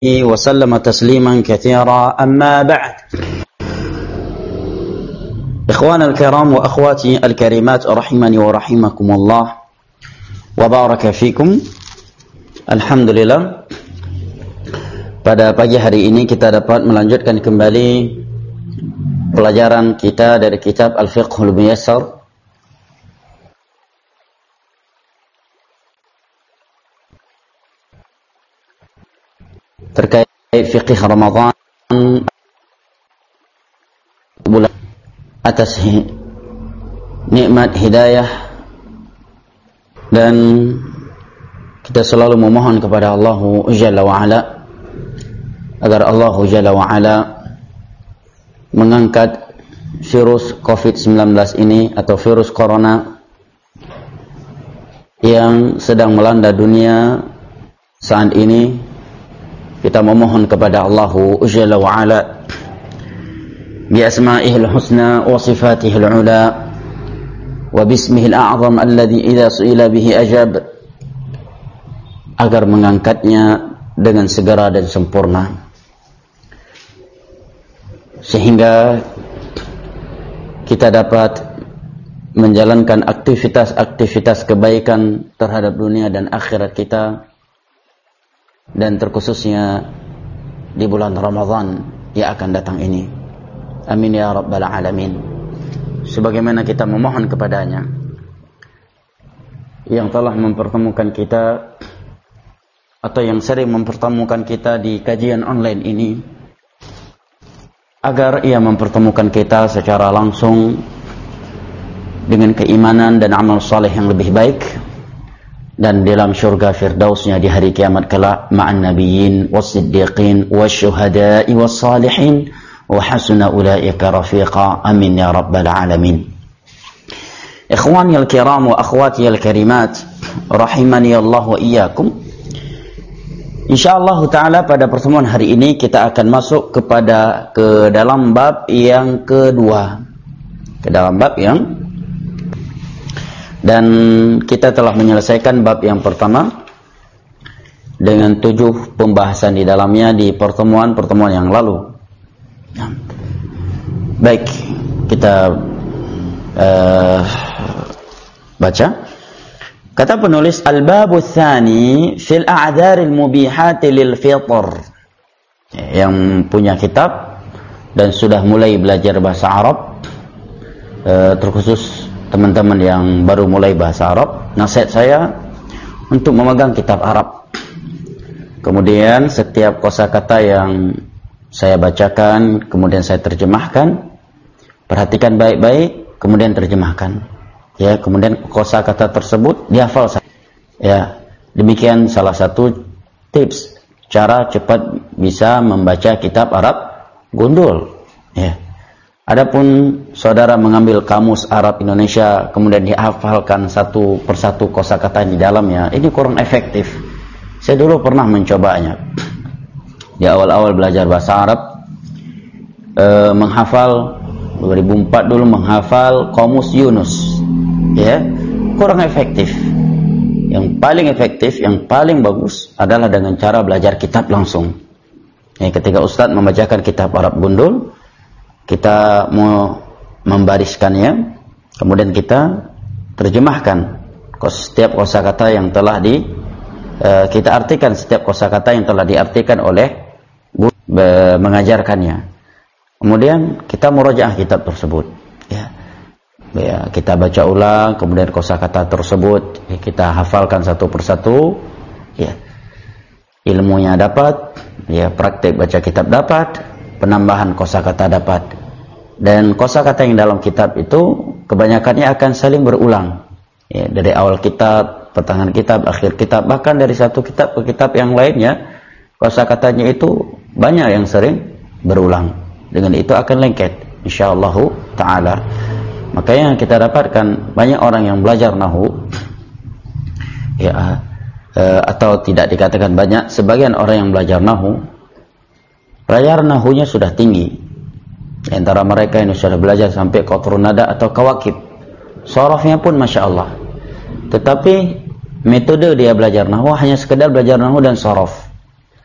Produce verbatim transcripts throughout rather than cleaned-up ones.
وسلم تسليما كثيرا أما بعد إخوان الكرام وأخواتي الكريمات رحمني ورحمكم الله وبارك فيكم. Alhamdulillah, pada pagi hari ini kita dapat melanjutkan kembali pelajaran kita dari kitab Al-Fiqhul Muyassar terkait fiqh Ramadan bulan atas nikmat hidayah, dan kita selalu memohon kepada Allah Jalla wa'ala agar Allah Jalla wa'ala mengangkat virus covid sembilan belas ini atau virus corona yang sedang melanda dunia saat ini. Kita memohon kepada Allah Jalla wa'ala bi asma'ihil husna wa sifatihil ula wa bismihil a'zam alladhi idha su'ila bihi ajab, agar mengangkatnya dengan segera dan sempurna sehingga kita dapat menjalankan aktivitas-aktivitas kebaikan terhadap dunia dan akhirat kita, dan terkhususnya di bulan Ramadan yang akan datang ini. Amin ya rabbal alamin. Sebagaimana kita memohon kepadanya yang telah mempertemukan kita atau yang sering mempertemukan kita di kajian online ini, agar ia mempertemukan kita secara langsung dengan keimanan dan amal saleh yang lebih baik, dan dalam syurga firdausnya di hari kiamat kelak ma'an nabiyyin was-siddiqin wasyuhada'i was-salihin wa hasuna ulaika rafiqa. Amin ya rabbal alamin. Ikhwani al-kiram wa akhwati al-karimat rahimani Allah wa iyyakum. Insyaallah taala pada pertemuan hari ini kita akan masuk kepada ke dalam bab yang kedua. Ke dalam bab yang Dan kita telah menyelesaikan bab yang pertama dengan tujuh pembahasan di dalamnya di pertemuan-pertemuan yang lalu. Baik, kita uh, baca. Kata penulis, Al-babu tsani fil a'dzaril mubihati lil fitr. Yang punya kitab dan sudah mulai belajar bahasa Arab, uh, terkhusus teman-teman yang baru mulai bahasa Arab, nasihat saya untuk memegang kitab Arab. Kemudian setiap kosakata yang saya bacakan, kemudian saya terjemahkan, perhatikan baik-baik, kemudian terjemahkan. Ya, kemudian kosakata tersebut dihafal saja. Ya, demikian salah satu tips cara cepat bisa membaca kitab Arab gundul. Ya. Adapun saudara mengambil kamus Arab Indonesia kemudian dihafalkan satu persatu kosakata di dalamnya, ini kurang efektif. Saya dulu pernah mencobanya di awal-awal belajar bahasa Arab, eh, menghafal dua ribu empat dulu menghafal kamus Yunus, ya, kurang efektif. Yang paling efektif, yang paling bagus adalah dengan cara belajar kitab langsung. Ya, ketika Ustadz membacakan kitab Arab gundul, kita mau membariskannya, kemudian kita terjemahkan setiap kosakata yang telah di uh, kita artikan setiap kosakata yang telah diartikan oleh guru uh, mengajarkannya. Kemudian kita murojaah kitab tersebut. Ya. Ya, kita baca ulang, kemudian kosakata tersebut ya, kita hafalkan satu persatu. Ya. Ilmunya dapat, ya, praktek baca kitab dapat, penambahan kosakata dapat. Dan kosakata yang dalam kitab itu kebanyakannya akan saling berulang. Ya, dari awal kitab, pertengahan kitab, akhir kitab, bahkan dari satu kitab ke kitab yang lainnya, kosakatanya itu banyak yang sering berulang. Dengan itu akan lengket, insyaallah taala. Makanya kita dapatkan banyak orang yang belajar nahu, ya, eh, atau tidak dikatakan banyak, sebagian orang yang belajar nahu, belajar nahunya sudah tinggi. Di antara mereka yang sudah belajar sampai qatrun nada atau kawakib, sorofnya pun masya Allah. Tetapi metode dia belajar nahwu hanya sekedar belajar nahwu dan sorof.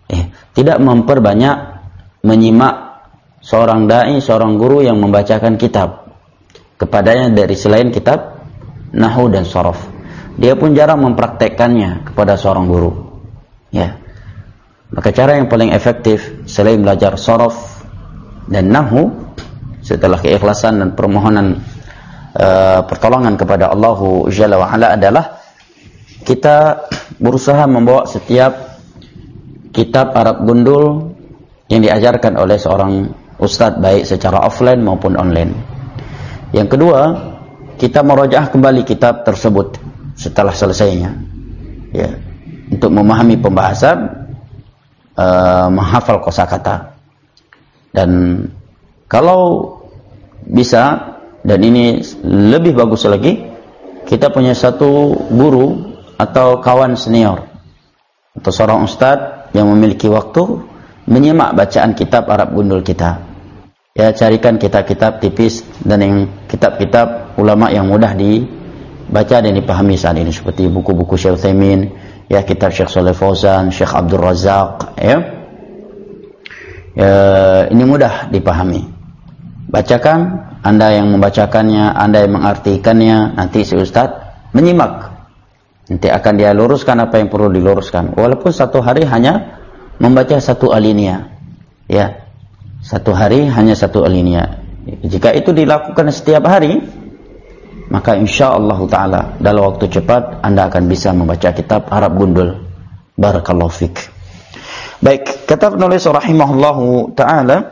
Eh, tidak memperbanyak menyimak seorang dai, seorang guru yang membacakan kitab kepadanya dari selain kitab nahwu dan shorof. Dia pun jarang mempraktekkannya kepada seorang guru. Ya. Maka cara yang paling efektif selain belajar shorof dan nahwu, setelah keikhlasan dan permohonan uh, pertolongan kepada Allah Jalla wa Ala, adalah kita berusaha membawa setiap kitab Arab gundul yang diajarkan oleh seorang ustadz, baik secara offline maupun online. Yang kedua, kita merajaah kembali kitab tersebut setelah selesainya, ya, untuk memahami pembahasan, uh, menghafal kosakata. Dan kalau bisa, dan ini lebih bagus lagi, kita punya satu guru atau kawan senior atau seorang ustadz yang memiliki waktu menyimak bacaan kitab Arab gundul kita. Ya, carikan kitab-kitab tipis dan yang kitab-kitab ulama yang mudah dibaca dan dipahami saat ini, seperti buku-buku Syekh Utsaimin, ya, kitab Syekh Shalih Fauzan, Syekh Abdul Razak, ya. Ya, ini mudah dipahami. Bacakan, Anda yang membacakannya, Anda yang mengartikannya, nanti si ustaz menyimak. Nanti akan dia luruskan apa yang perlu diluruskan. Walaupun satu hari hanya membaca satu alinea, ya, satu hari hanya satu alinea. Jika itu dilakukan setiap hari, maka insya Allah Taala dalam waktu cepat Anda akan bisa membaca kitab Arab gundul. Barakallahu fik. Baik, kata penulis rahimahullahu taala,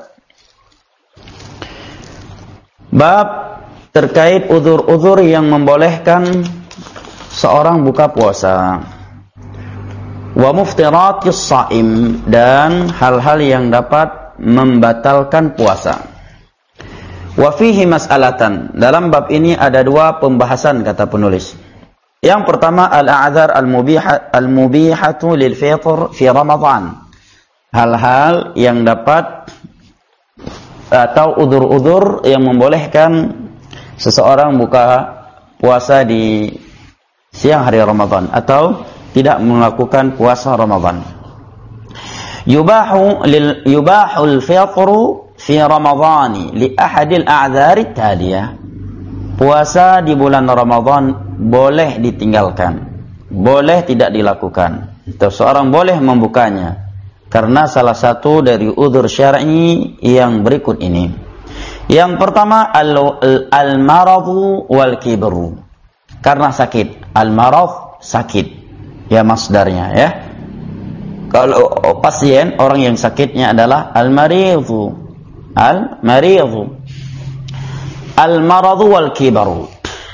bab terkait uzur-uzur yang membolehkan seorang buka puasa. Wa muftiratis shaim, dan hal-hal yang dapat membatalkan puasa. Wa fihi mas'alatan, dalam bab ini ada dua pembahasan kata penulis. Yang pertama, al-a'dzar al-mubihah al-mubihatu lil fitr fi Ramadan. Hal-hal yang dapat atau udzur-udzur yang membolehkan seseorang buka puasa di siang hari Ramadan atau tidak melakukan puasa Ramadan. Yubahu lil yubahul fitru fi Ramadhani li ahadil a'dzari taliyah. Puasa di bulan Ramadan boleh ditinggalkan, boleh tidak dilakukan. Seseorang boleh membukanya karena salah satu dari udzur syar'i yang berikut ini. Yang pertama, al-maradu wal kibru. Karena sakit. Al-marad sakit, ya, masdarnya, ya. Kalau pasien, orang yang sakitnya adalah al-maridhu. Al-maridhu. Al-maradu wal kibaru.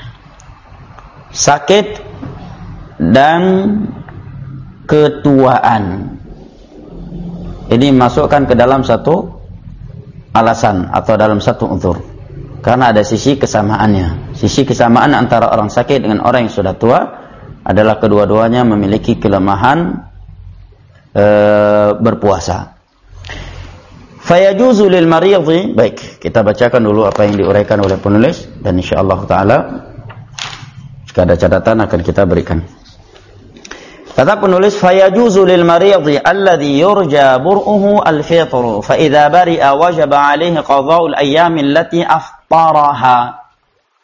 Sakit dan ketuaan. Ini masukkan ke dalam satu alasan atau dalam satu udzur. Karena ada sisi kesamaannya. Sisi kesamaan antara orang sakit dengan orang yang sudah tua adalah kedua-duanya memiliki kelemahan E, berpuasa. Fayajuzu lil maridhi. Baik, kita bacakan dulu apa yang diuraikan oleh penulis dan insyaallah taala jika ada catatan akan kita berikan. Kata penulis, fayajuzu lil maridhi alladhi yurja bur'uhu al-fitr fa idza bari'a wajaba 'alaihi qada'u al-ayyam allati aftaraha.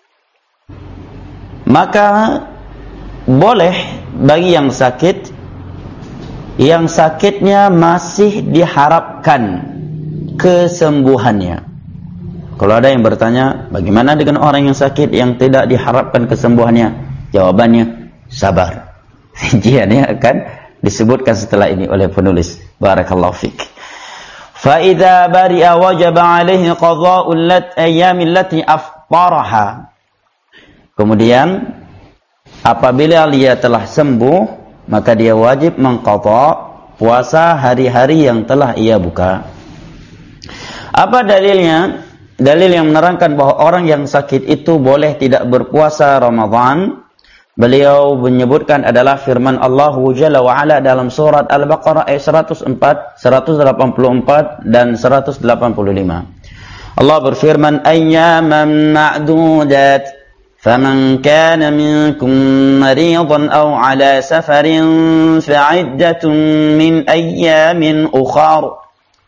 Maka boleh bagi yang sakit, yang sakitnya masih diharapkan kesembuhannya. Kalau ada yang bertanya, bagaimana dengan orang yang sakit yang tidak diharapkan kesembuhannya? Jawabannya, sabar. Rinciannya akan disebutkan setelah ini oleh penulis. Barakallahu fik. Fa idza bari'a wajaba 'alaihi qada'u al-ayyam allati aftaraha. Kemudian apabila dia telah sembuh, maka dia wajib mengqadha puasa hari-hari yang telah ia buka. Apa dalilnya? Dalil yang menerangkan bahwa orang yang sakit itu boleh tidak berpuasa Ramadan. Beliau menyebutkan adalah firman Allah Jalla wa Ala dalam surat Al-Baqarah ayat seratus empat, seratus delapan puluh empat dan seratus delapan puluh lima. Allah berfirman, ayyaman ma'dudat. faman kana minkum maridan aw ala safarin fa'iddatun min ayyamin ukhar.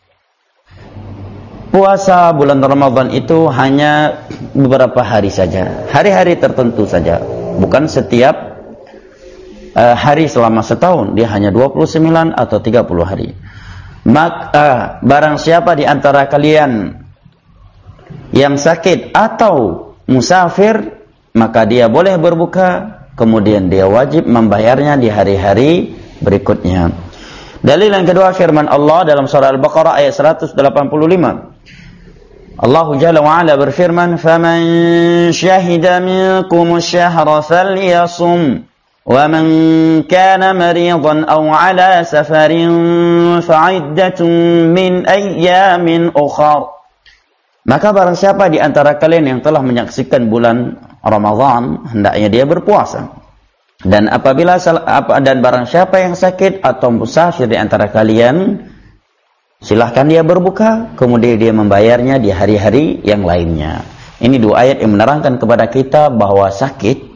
Puasa bulan Ramadan itu hanya beberapa hari saja, hari-hari tertentu saja, bukan setiap uh, hari selama setahun. Dia hanya dua puluh sembilan atau tiga puluh hari. Maka uh, barang siapa di antara kalian yang sakit atau musafir, maka dia boleh berbuka, kemudian dia wajib membayarnya di hari-hari berikutnya. Dalil yang kedua firman Allah dalam surah Al-Baqarah ayat seratus delapan puluh lima. Allah Jalla wa Ala berfirman, "Faman syahida minkum asy-syahra falyasum, wa man kana maridan aw 'ala safarin fa'iddatun min ayyamin ukhar." Maka barang siapa di antara kalian yang telah menyaksikan bulan Ramadan, hendaknya dia berpuasa. Dan apabila dan barang siapa yang sakit atau musafir di antara kalian, silahkan dia berbuka, kemudian dia membayarnya di hari-hari yang lainnya. Ini dua ayat yang menerangkan kepada kita bahwa sakit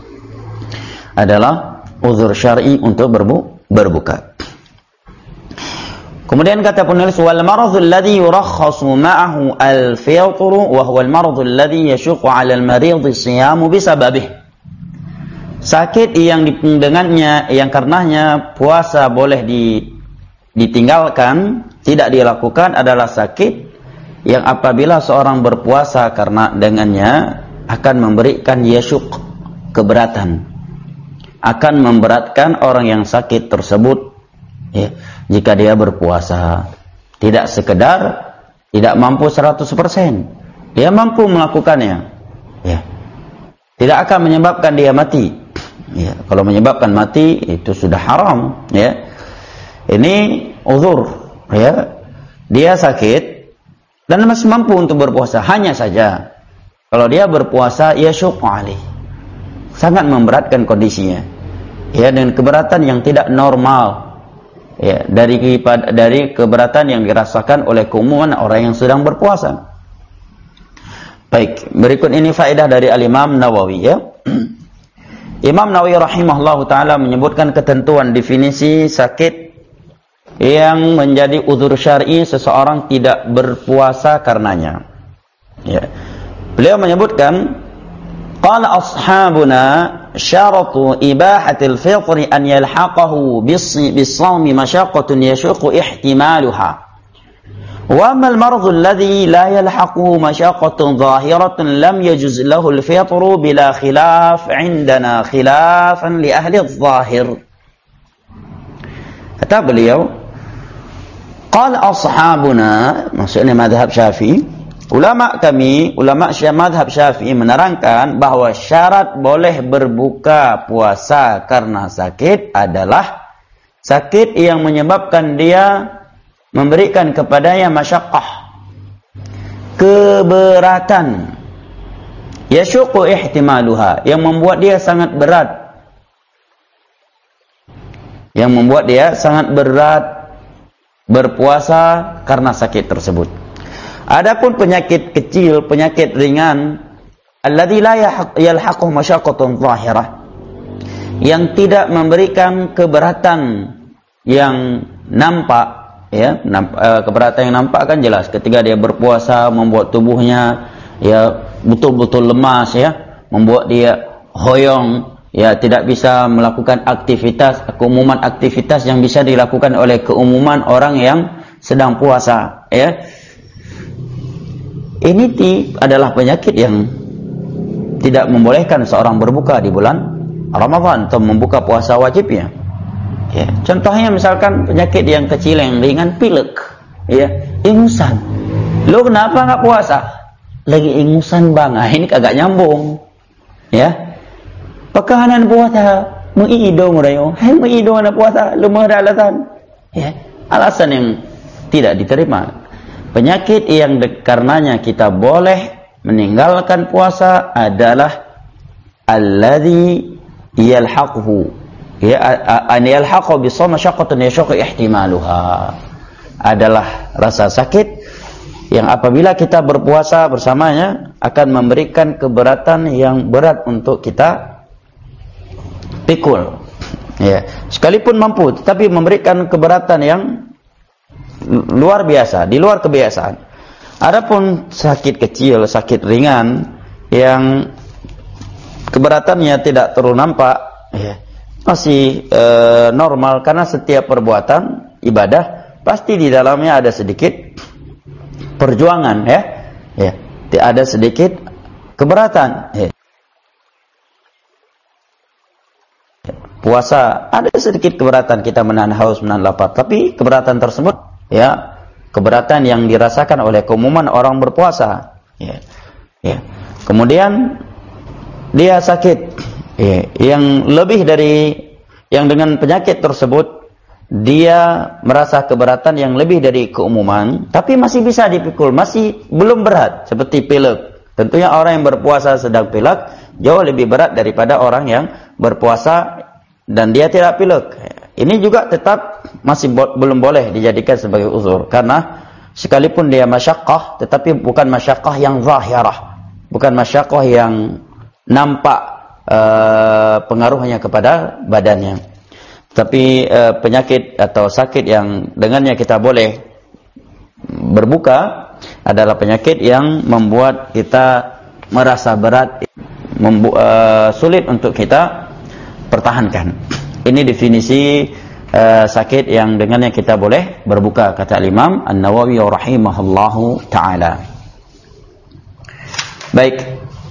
adalah uzur syar'i untuk berbu berbuka. Kemudian kata penulis, wal maradhu alladhi yurakhasu ma'ahu al-fitru wa huwa al-maradhu alladhi yashuqu 'ala al-marid as-siyamu bisababih. Sakit yang dengannya, yang karenanya puasa boleh di, ditinggalkan, tidak dilakukan adalah sakit yang apabila seorang berpuasa karena dengannya akan memberikan yasyuk, keberatan, akan memberatkan orang yang sakit tersebut, ya, jika dia berpuasa. Tidak sekedar tidak mampu seratus persen, dia mampu melakukannya, ya, tidak akan menyebabkan dia mati, ya. Kalau menyebabkan mati itu sudah haram, ya. Ini uzur, ya, dia sakit dan masih mampu untuk berpuasa. Hanya saja kalau dia berpuasa, ya syuq alih, sangat memberatkan kondisinya, ya, dengan keberatan yang tidak normal, ya, dari dari keberatan yang dirasakan oleh keumuman orang yang sedang berpuasa. Baik, berikut ini faedah dari Al-Imam Nawawi, ya. Imam Nawawi rahimahullahu taala menyebutkan ketentuan definisi sakit yang menjadi uzur syar'i seseorang tidak berpuasa karenanya, ya. Beliau menyebutkan, qala ashabuna syaratu ibahatil fitri an yalhaqahu bis-shawmi masyaqqatun yashuqu ihtimaluha, wa amma al-maradhu alladhi la yalhaquhu masyaqqatun zahiratun lam yajuz lahu al-fitru bila khilaf 'indana khilafan li ahli adh-dhahir. Kata beliau, qala ashabuna, maksudnya mazhab Syafi'i, ulama kami, ulama mazhab Syafi'i menerangkan bahwa syarat boleh berbuka puasa karena sakit adalah sakit yang menyebabkan dia memberikan kepadanya masyaqqah, keberatan, yashuqu ihtimaluha, yang membuat dia sangat berat, yang membuat dia sangat berat berpuasa karena sakit tersebut. Adapun penyakit kecil, penyakit ringan, alladzi la yalhaquhu masyaqqatun zahirah, yang tidak memberikan keberatan yang nampak, ya, nampak, keberatan yang nampak kan jelas ketika dia berpuasa membuat tubuhnya, ya, betul-betul lemas, ya, membuat dia hoyong, ya, tidak bisa melakukan aktivitas, keumuman aktivitas yang bisa dilakukan oleh keumuman orang yang sedang puasa, ya. Ini adalah penyakit yang tidak membolehkan seorang berbuka di bulan Ramadan atau membuka puasa wajibnya, ya. Contohnya misalkan penyakit yang kecil yang ringan, pilek, ya, ingusan. Lo kenapa nggak puasa? Lagi ingusan bang, ah, ini kagak nyambung, ya. Pekahanan puasa mengido murayo, hai mengido na puasa, lumah ada alasan, ya, alasan yang tidak diterima. Penyakit yang karenanya kita boleh meninggalkan puasa adalah alladzi yalhaquhu, ya, an yalhaqu bi shaum masyaqqatun yashuqu ihtimaluha, adalah rasa sakit yang apabila kita berpuasa bersamanya akan memberikan keberatan yang berat untuk kita pikul. Ya, sekalipun mampu, tetapi memberikan keberatan yang luar biasa, di luar kebiasaan. Adapun sakit kecil, sakit ringan yang keberatannya tidak terlalu nampak, ya, masih e, normal, karena setiap perbuatan ibadah pasti di dalamnya ada sedikit perjuangan, ya, ya, ada sedikit keberatan. Ya. Puasa ada sedikit keberatan, kita menahan haus, menahan lapar, tapi keberatan tersebut, ya, keberatan yang dirasakan oleh keumuman orang berpuasa. Ya, ya. Kemudian dia sakit, ya, yang lebih dari yang dengan penyakit tersebut dia merasa keberatan yang lebih dari keumuman, tapi masih bisa dipikul, masih belum berat, seperti pilek. Tentunya orang yang berpuasa sedang pilek jauh lebih berat daripada orang yang berpuasa dan dia tidak pilek. Ini juga tetap masih bo belum boleh dijadikan sebagai uzur, karena sekalipun dia masyaqqah, tetapi bukan masyaqqah yang zahirah, bukan masyaqqah yang nampak uh, pengaruhnya kepada badannya. Tapi uh, penyakit atau sakit yang dengannya kita boleh berbuka adalah penyakit yang membuat kita merasa berat, uh, sulit untuk kita pertahankan. Ini definisi uh, sakit yang dengannya kita boleh berbuka, kata Imam An-Nawawi rahimahullahu taala. Baik.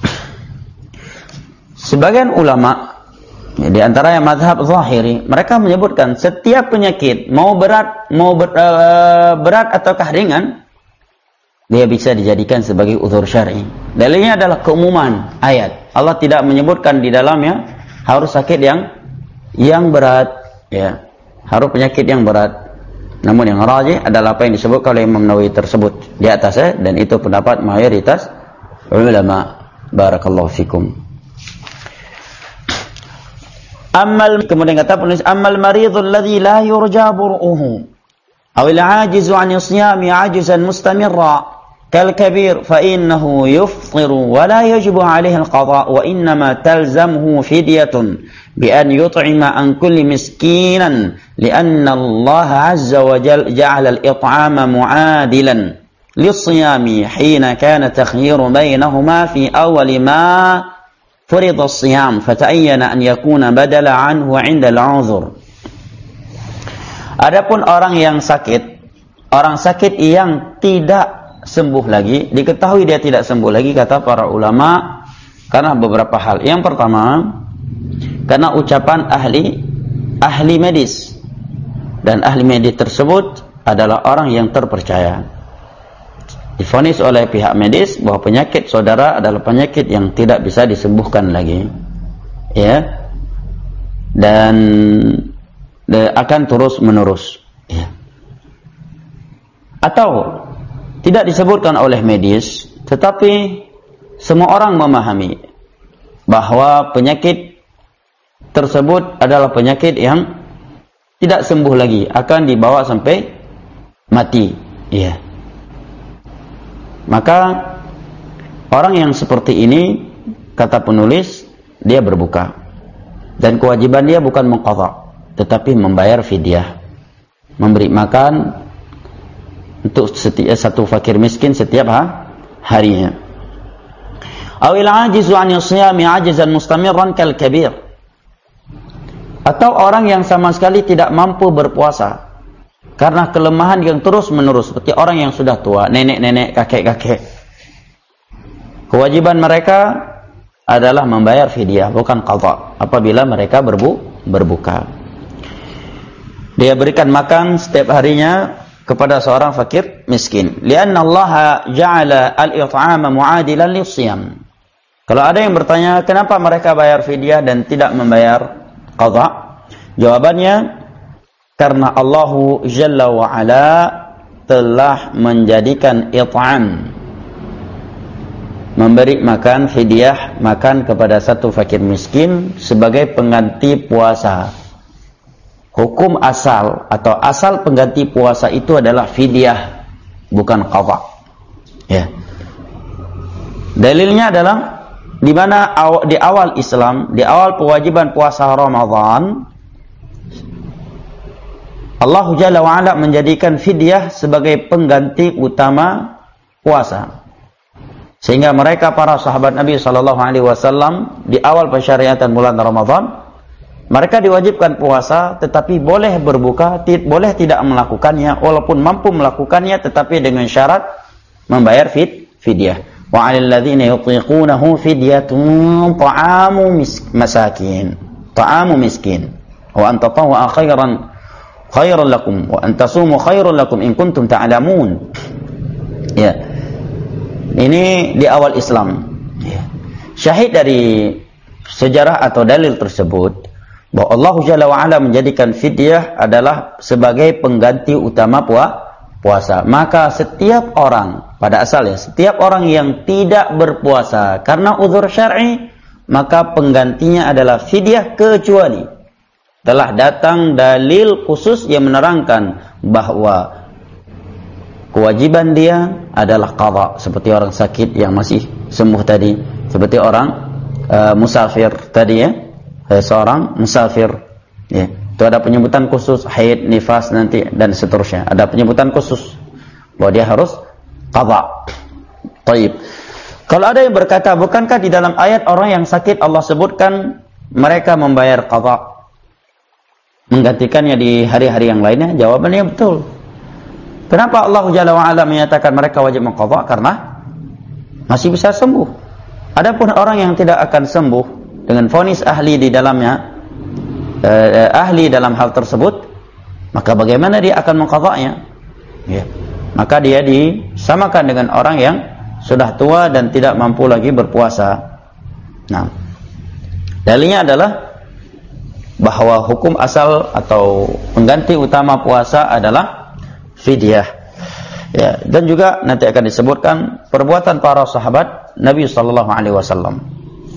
Sebagian ulama, ya, di antara yang mazhab zahiri, mereka menyebutkan setiap penyakit mau berat, mau ber, uh, berat ataukah ringan, dia bisa dijadikan sebagai uzur syar'i. Dalilnya adalah keumuman ayat. Allah tidak menyebutkan di dalamnya harus sakit yang yang berat, ya, harus penyakit yang berat. Namun yang rajih adalah apa yang disebutkan oleh Imam Nawawi tersebut di atasnya, dan itu pendapat mayoritas ulama. Barakallahu fikum. Amal, kemudian kata penulis, amal maridul ladzi la yurja bur'uhu aw al-ajizu 'an as-siyami 'ajzan mustamirra كالكبير فإنه يفطر ولا يجب عليه القضاء وإنما تلزمه فدية بأن يطعم عن كل مسكينا لأن الله عز وجل جعل الإطعام معادلا للصيام حين كان تخيير بينهما في أول ما فرض الصيام فتعين أن يكون بدل عنه عند العذر. Adapun orang yang sakit, orang sakit yang tidak sembuh lagi, diketahui dia tidak sembuh lagi, kata para ulama, karena beberapa hal. Yang pertama, karena ucapan ahli ahli medis, dan ahli medis tersebut adalah orang yang terpercaya, divonis oleh pihak medis bahwa penyakit saudara adalah penyakit yang tidak bisa disembuhkan lagi, ya, dan akan terus menerus, ya. Atau tidak disebutkan oleh medis, tetapi semua orang memahami bahwa penyakit tersebut adalah penyakit yang tidak sembuh lagi, akan dibawa sampai mati, ya. Maka orang yang seperti ini, kata penulis, dia berbuka, dan kewajiban dia bukan mengqadha, tetapi membayar fidyah, memberi makan untuk setiap satu fakir miskin setiap ha, harinya. Awil ajizu 'an as-siyami 'ajzan mustamirran kal kabir. Atau orang yang sama sekali tidak mampu berpuasa karena kelemahan yang terus-menerus, seperti orang yang sudah tua, nenek-nenek, kakek-kakek. Kewajiban mereka adalah membayar fidyah, bukan qadha, apabila mereka berbu berbuka. Dia berikan makan setiap harinya kepada seorang fakir miskin. Lianna Allah ja'ala al-it'ama mu'adilan lis-siyam. Kalau ada yang bertanya kenapa mereka bayar fidyah dan tidak membayar qadha, jawabannya karena Allah Jalla wa Ala telah menjadikan it'am, memberi makan, fidyah, makan kepada satu fakir miskin sebagai pengganti puasa. Hukum asal atau asal pengganti puasa itu adalah fidyah, bukan qadha. Ya. Dalilnya adalah di mana di awal Islam, di awal kewajiban puasa Ramadan, Allah Jalla wa'ala menjadikan fidyah sebagai pengganti utama puasa. Sehingga mereka para sahabat Nabi sallallahu alaihi wasallam di awal pensyariatan bulan Ramadan, mereka diwajibkan puasa tetapi boleh berbuka, boleh tidak melakukannya, walaupun mampu melakukannya tetapi dengan syarat membayar fid fidyah. Wa 'alal ladzina yutiqunahu fidyatun ta'amu masakin. Ta'amu miskin. Wa an tatawwa khairan khairan lakum wa an tasumu khairan lakum in kuntum ta'lamun. Ya. Ini di awal Islam. Ya. Syahid dari sejarah atau dalil tersebut bahwa Allah Jalla wa'ala menjadikan fidyah adalah sebagai pengganti utama puasa. Maka setiap orang, pada asalnya setiap orang yang tidak berpuasa karena uzur syar'i, maka penggantinya adalah fidyah, kecuali telah datang dalil khusus yang menerangkan bahwa kewajiban dia adalah qadha, seperti orang sakit yang masih sembuh tadi, seperti orang uh, musafir tadi ya. Seorang musafir, ya, itu ada penyebutan khusus, haid, nifas nanti dan seterusnya. Ada penyebutan khusus bahwa dia harus qadha. Baik. Kalau ada yang berkata, bukankah di dalam ayat orang yang sakit Allah sebutkan mereka membayar qadha, menggantikannya di hari-hari yang lainnya? Jawabannya betul. Kenapa Allah Jalla wa'ala menyatakan mereka wajib mengqadha? Karena masih bisa sembuh. Adapun orang yang tidak akan sembuh dengan vonis ahli di dalamnya, eh, ahli dalam hal tersebut, maka bagaimana dia akan mengqadha'nya? Ya. Maka dia disamakan dengan orang yang sudah tua dan tidak mampu lagi berpuasa. Nah, dalilnya adalah bahwa hukum asal atau pengganti utama puasa adalah fidyah. Ya, dan juga nanti akan disebutkan perbuatan para sahabat Nabi sallallahu alaihi wasallam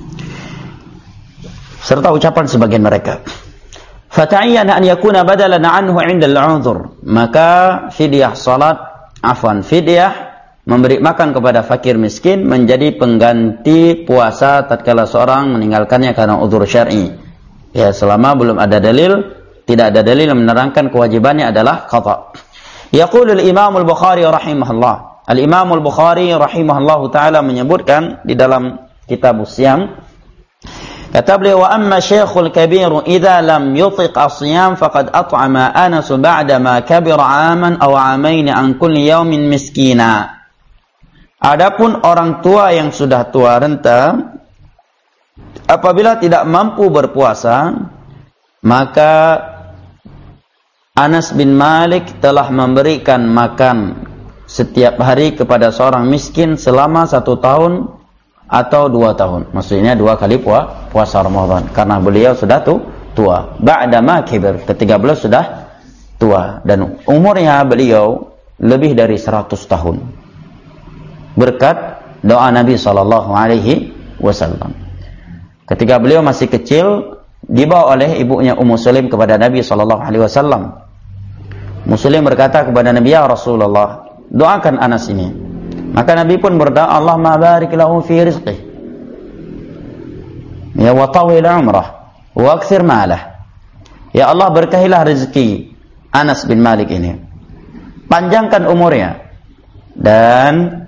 serta ucapan sebagian mereka. Fata'ayyana an yakuna badalan anhu 'inda al-'udhr. Maka fidyah salat, afwan, fidyah memberi makan kepada fakir miskin menjadi pengganti puasa tatkala seorang meninggalkannya karena uzur syar'i. Ya, selama belum ada dalil, tidak ada dalil yang menerangkan kewajibannya adalah qadha. Yaqulu al-Imam al-Bukhari rahimahullah. Al-Imam al-Bukhari rahimahullahu taala menyebutkan di dalam kitab Siyam, kata beliau, wa amma syekhul kabiru idza lam yutiq as-siyam faqad at'ama Anas ba'da ma kabira 'aman aw 'amain an kulli yawmin miskina. Adapun orang tua yang sudah tua renta, apabila tidak mampu berpuasa, maka Anas bin Malik telah memberikan makan setiap hari kepada seorang miskin selama satu tahun atau dua tahun. Maksudnya dua kali puasa, puasa Ramadan. Karena beliau sudah tu, tua. Ba'dama kibir. Ketika beliau sudah tua. Dan umurnya beliau lebih dari seratus tahun. Berkat doa Nabi sallallahu alaihi wasallam. Ketika beliau masih kecil, dibawa oleh ibunya Ummu Sulaim kepada Nabi sallallahu alaihi wasallam. Muslim berkata kepada Nabi, ya Rasulullah, doakan Anas ini. Maka Nabi pun berdoa, Allahumma barik lahu fi rizqih, ya wa tawil umrah wa akthir malah. Ya Allah, berkahilah rezeki Anas bin Malik ini, panjangkan umurnya dan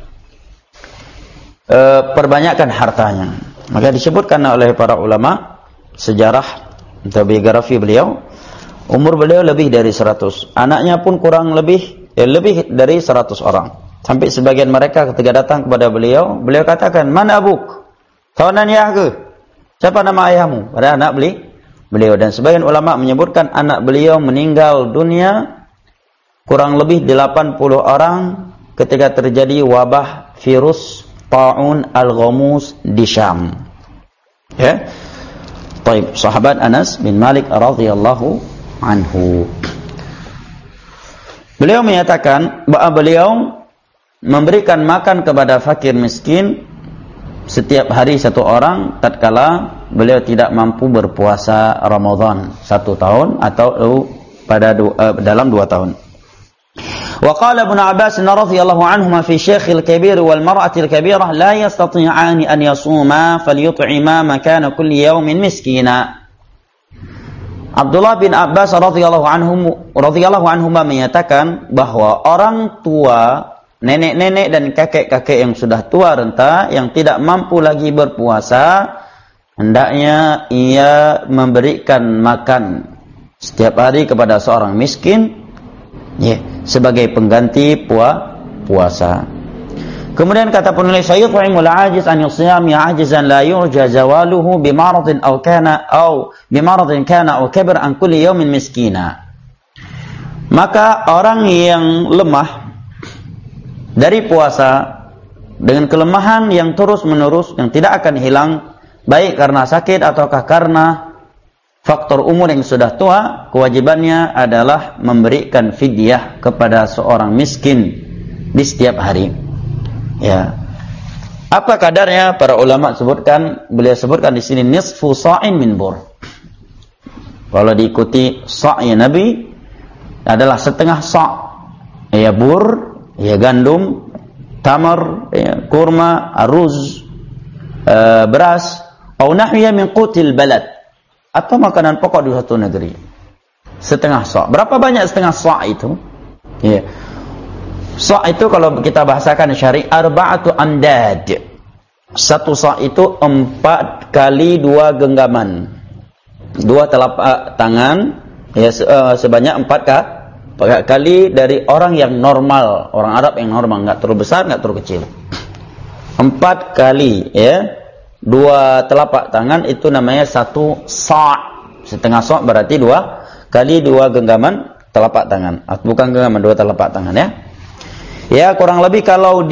e, perbanyakkan hartanya. Maka disebutkan oleh para ulama sejarah atau biografi beliau, umur beliau lebih dari seratus, anaknya pun kurang lebih eh, lebih dari seratus orang. Sampai sebagian mereka ketika datang kepada beliau, beliau katakan, "Man abuk?" Tawanan ya ke? Siapa nama ayahmu? Pada anak beli beliau. Dan sebagian ulama menyebutkan anak beliau meninggal dunia kurang lebih delapan puluh orang ketika terjadi wabah virus Ta'un al-Ghamus di Syam. Ya. Baik, sahabat Anas bin Malik radhiyallahu anhu. Beliau menyatakan bahwa beliau memberikan makan kepada fakir miskin setiap hari satu orang tatkala beliau tidak mampu berpuasa Ramadan satu tahun atau pada dua, uh, dalam dua tahun. Wa qala Ibnu Abbas radhiyallahu anhuma fi Syekhil Kabir wal Mar'atil Kabirah la yastati'ani an yasuma falyut'ima makana kulli yawmin miskina. Abdullah bin Abbas radhiyallahu anhum radhiyallahu anhuma menyatakan bahwa orang tua, nenek-nenek dan kakek-kakek yang sudah tua renta yang tidak mampu lagi berpuasa, hendaknya ia memberikan makan setiap hari kepada seorang miskin, ya, sebagai pengganti pua, puasa. Kemudian kata penulis, "Yut'imul 'ajiz an yusiyami 'ajizan la yurja zawaluhu bimaradin aw kana aw bimaradin kana aw kabir an kulli yawmin miskina." Maka orang yang lemah dari puasa dengan kelemahan yang terus-menerus yang tidak akan hilang, baik karena sakit ataukah karena faktor umur yang sudah tua, kewajibannya adalah memberikan fidyah kepada seorang miskin di setiap hari. Ya. Apa kadarnya? Para ulama sebutkan, beliau sebutkan di sini nisfu sa'in min bur. Kalau diikuti sa'nya Nabi adalah setengah sa', ya bur, ya gandum, tamar, ya kurma, aruz, uh, beras, atau nahwiya min qutil balad, atau makanan pokok di suatu negeri. Setengah sa'. Berapa banyak setengah sa' itu? Ya. Sa' itu kalau kita bahasakan syari, arba'atu amdad. Satu sa' itu empat kali dua genggaman. Dua telapak tangan, ya, sebanyak empat kali dari orang yang normal, orang Arab yang normal, enggak terlalu besar, enggak terlalu kecil. Empat kali, ya. Dua telapak tangan itu namanya satu sa'. Setengah sa' berarti dua kali dua genggaman telapak tangan. Bukan genggaman, dua telapak tangan, ya. Ya, kurang lebih kalau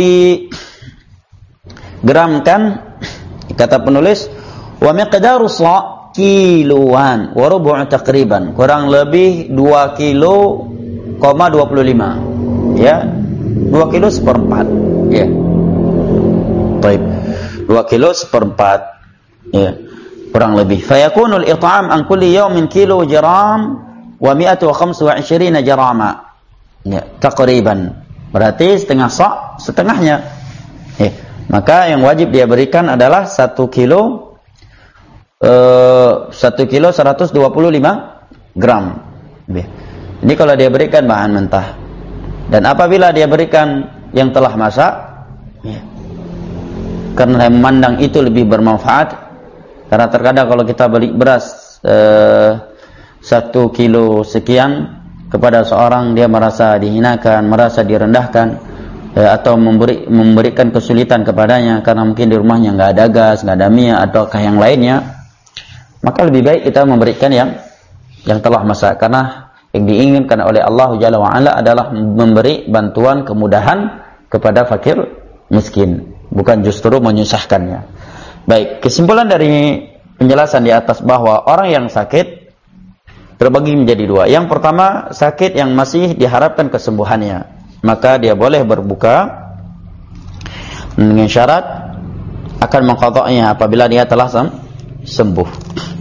digramkan, kata penulis, wa miqdaru sa' kiloan wa rubu' takriban. Kurang lebih dua kilo koma dua puluh lima. Ya. dua kilo seperempat. Ya. Baik. dua kilo seperempat, ya, kurang lebih. Fayakunul it'am an kulli yawmin kilo gram wa mi'atu wa khamsu wa ishrina jarama, ya, takriban. Berarti setengah sa', setengahnya, ya. Maka yang wajib dia berikan adalah satu kilo uh, satu kilo seratus dua puluh lima gram, ya. Ini kalau dia berikan bahan mentah. Dan apabila dia berikan yang telah masak, ya, karena memandang itu lebih bermanfaat, karena terkadang kalau kita beli beras eh, satu kilo sekian kepada seorang, dia merasa dihinakan, merasa direndahkan, eh, atau memberi, memberikan kesulitan kepadanya karena mungkin di rumahnya nggak ada gas, nggak ada minyak, ataukah yang lainnya, maka lebih baik kita memberikan yang yang telah masak, karena yang diinginkan oleh Allah Jalla wa'ala adalah memberi bantuan kemudahan kepada fakir miskin, bukan justru menyusahkannya. Baik, kesimpulan dari penjelasan di atas bahwa orang yang sakit terbagi menjadi dua. Yang pertama, sakit yang masih diharapkan kesembuhannya, maka dia boleh berbuka dengan syarat akan mengqadha'nya apabila dia telah sembuh.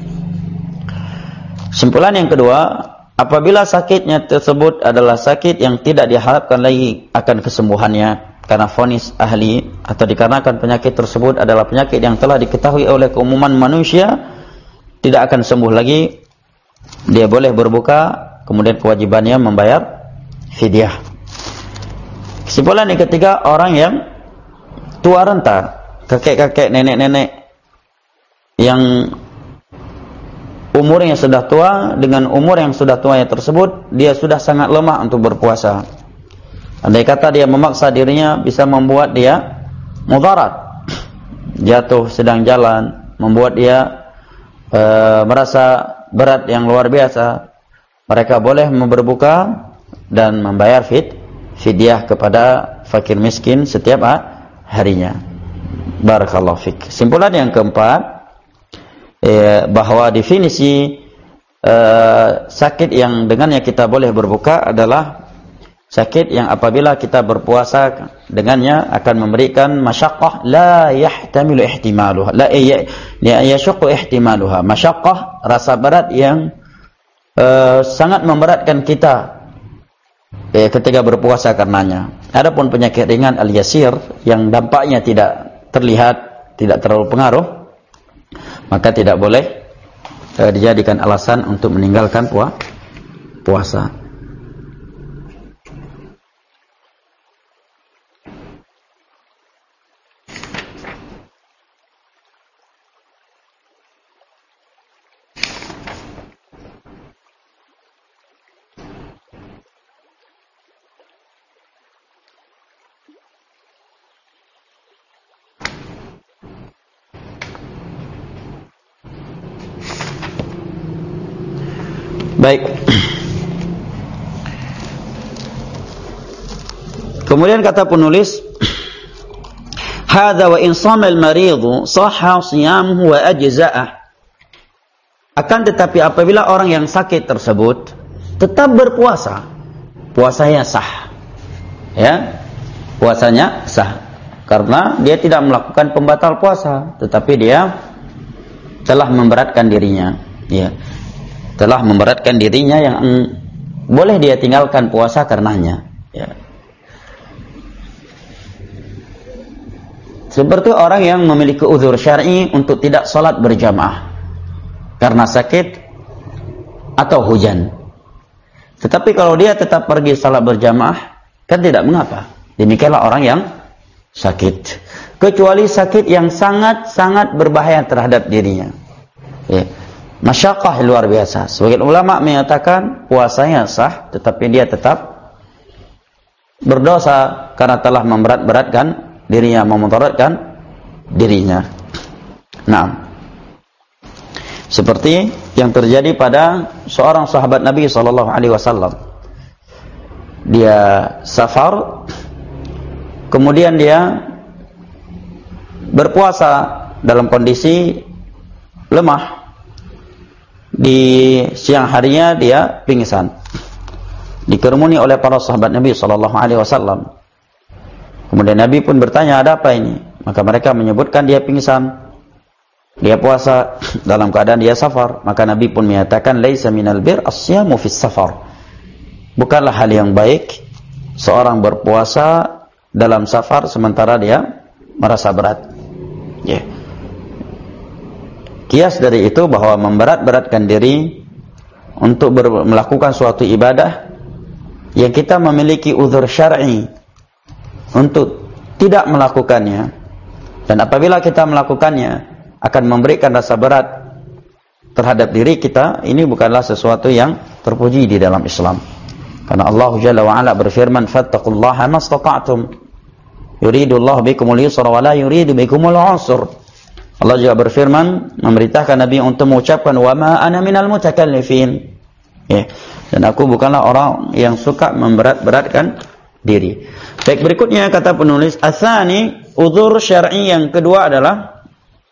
Kesimpulan yang kedua, apabila sakitnya tersebut adalah sakit yang tidak diharapkan lagi akan kesembuhannya, karena vonis ahli atau dikarenakan penyakit tersebut adalah penyakit yang telah diketahui oleh keumuman manusia tidak akan sembuh lagi, dia boleh berbuka, kemudian kewajibannya membayar fidyah. Kesimpulan yang ketiga, orang yang tua renta, kakek-kakek, nenek-nenek yang umurnya sudah tua, dengan umur yang sudah tuanya tersebut dia sudah sangat lemah untuk berpuasa. Andai kata dia memaksa dirinya, bisa membuat dia mudarat, jatuh sedang jalan, membuat dia e, merasa berat yang luar biasa, mereka boleh berbuka dan membayar fid, fidyah kepada fakir miskin setiap harinya. Barakallahu fik. Simpulan yang keempat, e, bahwa definisi e, sakit yang dengannya kita boleh berbuka adalah sakit yang apabila kita berpuasa dengannya akan memberikan masyaqqah la yahtamilu ihtimaluha, la yashaqu ihtimaluha, masyaqqah, rasa berat yang uh, sangat memberatkan kita eh, ketika berpuasa karenanya. Adapun penyakit ringan al-yasir yang dampaknya tidak terlihat, tidak terlalu pengaruh, maka tidak boleh eh, dijadikan alasan untuk meninggalkan puasa. puasa. Baik. Kemudian kata penulis, hadza wa in shama al-maridhu sahha siyamuhu wa ajza'ah. Akan tetapi apabila orang yang sakit tersebut tetap berpuasa, puasanya sah. Ya. Puasanya sah karena dia tidak melakukan pembatal puasa, tetapi dia telah memberatkan dirinya, ya. Telah memberatkan dirinya yang boleh dia tinggalkan puasa karenanya, ya. Seperti orang yang memiliki uzur syar'i untuk tidak salat berjamaah karena sakit atau hujan. Tetapi kalau dia tetap pergi salat berjamaah, kan tidak mengapa. Demikianlah orang yang sakit. Kecuali sakit yang sangat-sangat berbahaya terhadap dirinya, ya. Masyaqqah luar biasa. Sebagian ulama menyatakan puasanya sah, tetapi dia tetap berdosa karena telah memberat-beratkan dirinya, memudaratkan dirinya. Nah, seperti yang terjadi pada seorang sahabat Nabi sallallahu alaihi wasallam. Dia safar, kemudian dia berpuasa dalam kondisi lemah. Di siang harinya dia pingsan, dikerumuni oleh para sahabat Nabi sallallahu alaihi wasallam. Kemudian Nabi pun bertanya, ada apa ini? Maka mereka menyebutkan dia pingsan, dia puasa dalam keadaan dia safar. Maka Nabi pun menyatakan, laisa minal bir as-siyamu fis safar. Bukanlah hal yang baik seorang berpuasa dalam safar sementara dia merasa berat, ya. Yeah. Kias dari itu bahwa memberat-beratkan diri untuk melakukan suatu ibadah yang kita memiliki uzur syar'i untuk tidak melakukannya, dan apabila kita melakukannya akan memberikan rasa berat terhadap diri kita, ini bukanlah sesuatu yang terpuji di dalam Islam. Karena Allah Jalla wa Ala berfirman, fattaqullaha mastata'tum yuridullahu bikumul yusra wa la yuridu bikumul usra. Allah juga berfirman memerintahkan Nabi untuk mengucapkan wa ma ana minal mutakallifin, ya. Dan aku bukanlah orang yang suka memberat-beratkan diri. Baik, berikutnya kata penulis, atsani, uzur syar'i yang kedua adalah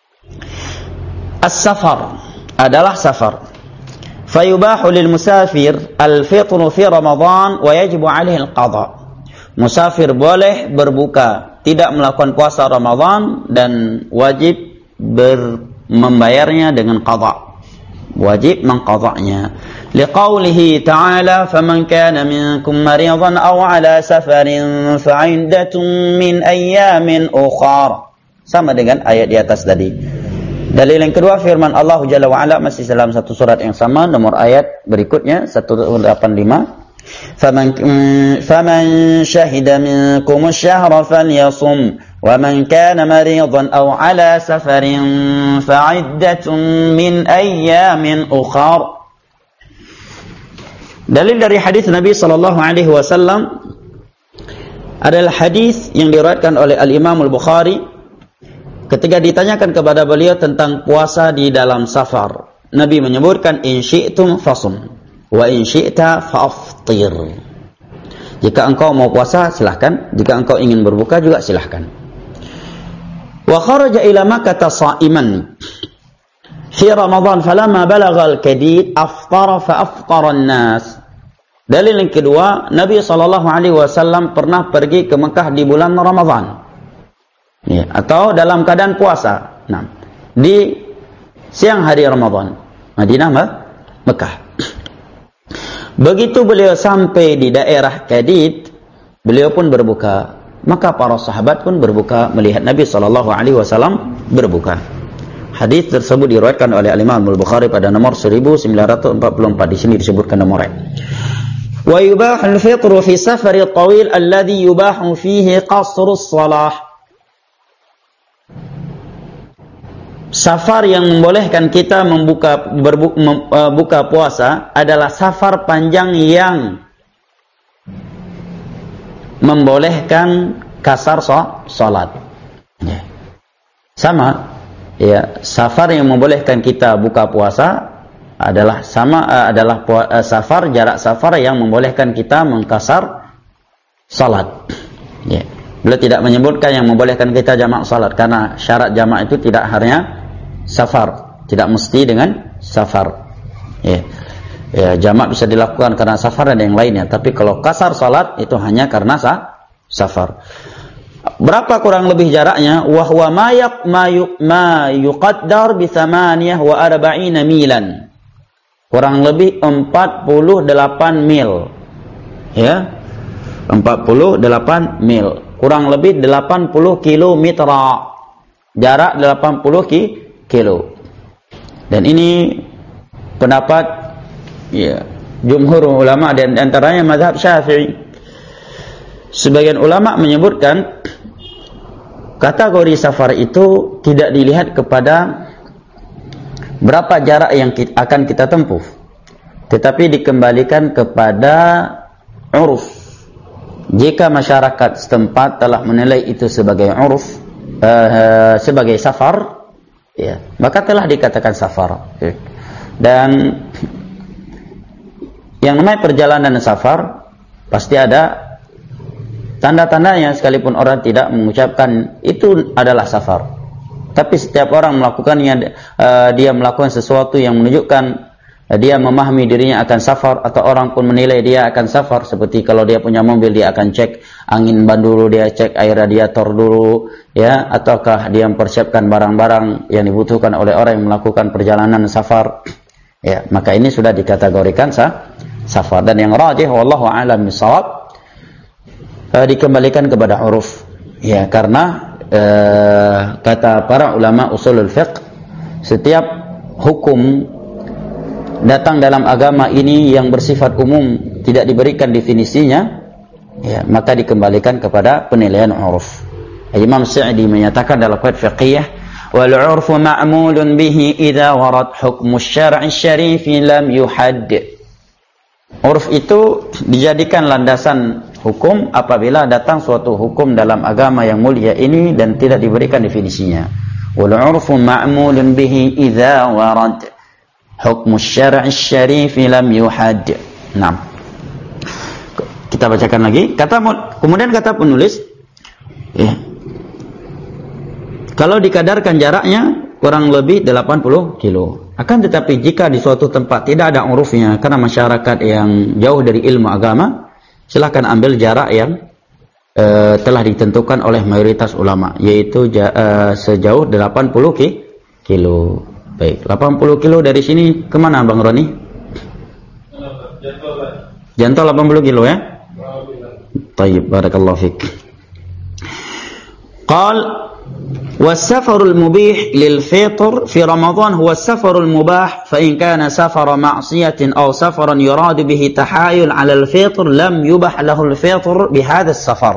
as-safar, adalah safar. Fayubahu lil musafir al-fitru fi Ramadan wa yajibu alaihi al-qadha. Musafir boleh berbuka, tidak melakukan puasa Ramadan, dan wajib ber membayarnya dengan qadha, wajib mengqadhanya. Liqaulihi ta'ala, faman kana minkum maridan aw ala safarin fa'iddatun min ayyamin ukhra. Sama dengan ayat di atas tadi. Dalil yang kedua firman Allah Jalla wa Ala masih dalam satu surat yang sama, nomor ayat berikutnya seratus delapan puluh lima. Faman faman syahida minkum asy-syahra falyasum وَمَنْ كَانَ مَرِيضًا أَوْ عَلَى سَفَرٍ فَعِدَّةٌ مِنْ أَيَّامٍ أُخَرَ. Dalil dari hadis Nabi sallallahu alaihi wasallam adalah hadis yang diriwayatkan oleh Al-Imam Al-Bukhari ketika ditanyakan kepada beliau tentang puasa di dalam safar. Nabi menyebutkan, in syi'tum fasum wa in syi'ta fa'aftir. Jika engkau mau puasa silahkan, jika engkau ingin berbuka juga silahkan. Wa kharaja ila Makkah sha'iman fi Ramadan falamma balagha al-kadid aftara fa aftara an-nas. Dalil yang kedua, Nabi sallallahu alaihi wasallam pernah pergi ke Mekah di bulan Ramadan, ya, atau dalam keadaan puasa. Nah, di siang hari Ramadan, Madinah, Mekah. Begitu beliau sampai di daerah Kadid, beliau pun berbuka. Maka para sahabat pun berbuka melihat Nabi sallallahu alaihi wasallam berbuka. Hadis tersebut diriwayatkan oleh Imam Al-Bukhari pada nomor seribu sembilan ratus empat puluh empat. Di sini disebutkan nomornya. Wa yubahul fitru fi safari tawil alladhi yubahu fihi qasrus shalah. Safar yang membolehkan kita membuka berbuka mem, uh, buka puasa adalah safar panjang yang membolehkan kasar salat. Ya. Sama, ya, safar yang membolehkan kita buka puasa adalah sama uh, adalah uh, safar jarak safar yang membolehkan kita mengkasar salat. Ya. Beliau tidak menyebutkan yang membolehkan kita jamak salat karena syarat jamak itu tidak hanya safar, tidak mesti dengan safar. Ya. Ya, jamak bisa dilakukan karena safar dan yang lainnya, tapi kalau kasar salat itu hanya karena sa safar. Berapa kurang lebih jaraknya? Wa huwa ma yaq ma yuqaddar bi thamaniyah wa arba'ina milan. Kurang lebih empat puluh delapan mil. Ya. empat puluh delapan mil. Kurang lebih delapan puluh kilometer. Jarak delapan puluh kilo. Dan ini pendapat, ya, jumhur ulama dan antaranya mazhab Syafi'i. Sebagian ulama menyebutkan kategori safar itu tidak dilihat kepada berapa jarak yang kita, akan kita tempuh, tetapi dikembalikan kepada uruf. Jika masyarakat setempat telah menilai itu sebagai uruf, uh, sebagai safar, ya, maka telah dikatakan safar. Dan yang namanya perjalanan safar pasti ada tanda-tandanya, sekalipun orang tidak mengucapkan itu adalah safar. Tapi setiap orang melakukannya, uh, dia melakukan sesuatu yang menunjukkan uh, dia memahami dirinya akan safar, atau orang pun menilai dia akan safar. Seperti kalau dia punya mobil, dia akan cek angin ban dulu, dia cek air radiator dulu, ya, ataukah dia mempersiapkan barang-barang yang dibutuhkan oleh orang yang melakukan perjalanan safar. Ya, maka ini sudah dikategorikan sah safar. Dan yang rajih wallahu a'lam bishawab, uh, dikembalikan kepada huruf, ya, karena uh, kata para ulama usulul fiqh, setiap hukum datang dalam agama ini yang bersifat umum, tidak diberikan definisinya, ya, maka dikembalikan kepada penilaian huruf. Imam Sa'di menyatakan dalam qaid fiqhiyah, wal 'urfu ma'mulun bihi idza warad hukmu syar'i syarif lam yuhadd. Uruf itu dijadikan landasan hukum apabila datang suatu hukum dalam agama yang mulia ini dan tidak diberikan definisinya. Wal 'urfu ma'mulun bihi idza warad hukmu syar'i syarif lam yuhadd. Nah, kita bacakan lagi. Kata kemudian kata penulis, ya, kalau dikadarkan jaraknya kurang lebih delapan puluh kilo. Akan tetapi jika di suatu tempat tidak ada urufnya karena masyarakat yang jauh dari ilmu agama, silakan ambil jarak yang uh, telah ditentukan oleh mayoritas ulama, yaitu uh, sejauh delapan puluh kilo. Baik, delapan puluh kilo dari sini kemana Bang Roni? Jantol delapan puluh kilo, ya? Tayyib, barakallahu fik. Qal والسفر المبيح للفطر في رمضان هو السفر المباح فإن كان سفر معصية أو سفرا يراد به تحايل على الفطر لم يبح له الفطر بهذا السفر.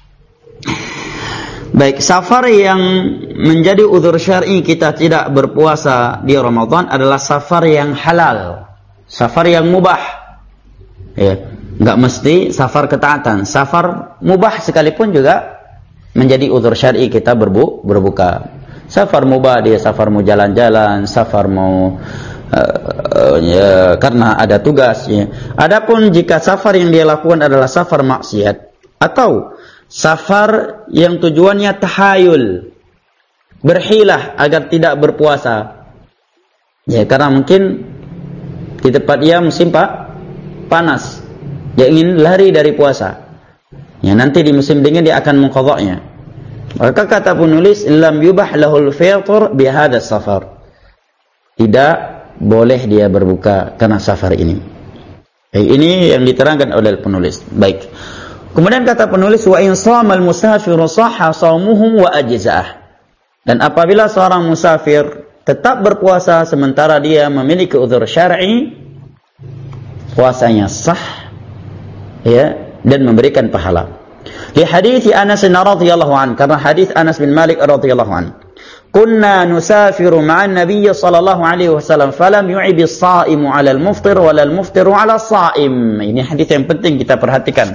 Baik, safar yang menjadi uzur syar'i kita tidak berpuasa di Ramadan adalah safar yang halal, safar yang mubah. Ya, enggak mesti safar ketaatan, safar mubah sekalipun juga menjadi uzur syar'i kita berbu berbuka. Safar mubah, dia safar mau jalan-jalan, safar mau uh, uh, ya, karena ada tugasnya. Adapun jika safar yang dia lakukan adalah safar maksiat atau safar yang tujuannya tahayul, berhilah agar tidak berpuasa, ya, karena mungkin di tempat dia musim pak panas, dia ingin lari dari puasa, ya, nanti di musim dingin dia akan mengqadha'nya. Maka kata penulis, lam yubah lahul fitr bi hadzal safar. Tidak boleh dia berbuka karena safar ini. Eh, ini yang diterangkan oleh penulis. Baik. Kemudian kata penulis, wa in shamal musafiru sahha shaumuhu wa ajza'ah. Dan apabila seorang musafir tetap berpuasa sementara dia memiliki uzur syar'i, puasanya sah, ya, dan memberikan pahala. Di hadits Anas radhiyallahu an, karena hadis Anas bin Malik radhiyallahu an, kunna nusafiru ma'an nabiy sallallahu alaihi wasallam falam yu'ib as-sa'imu 'ala al-muftir wa la al-muftiru 'ala as-sa'im. Ini hadis yang penting kita perhatikan.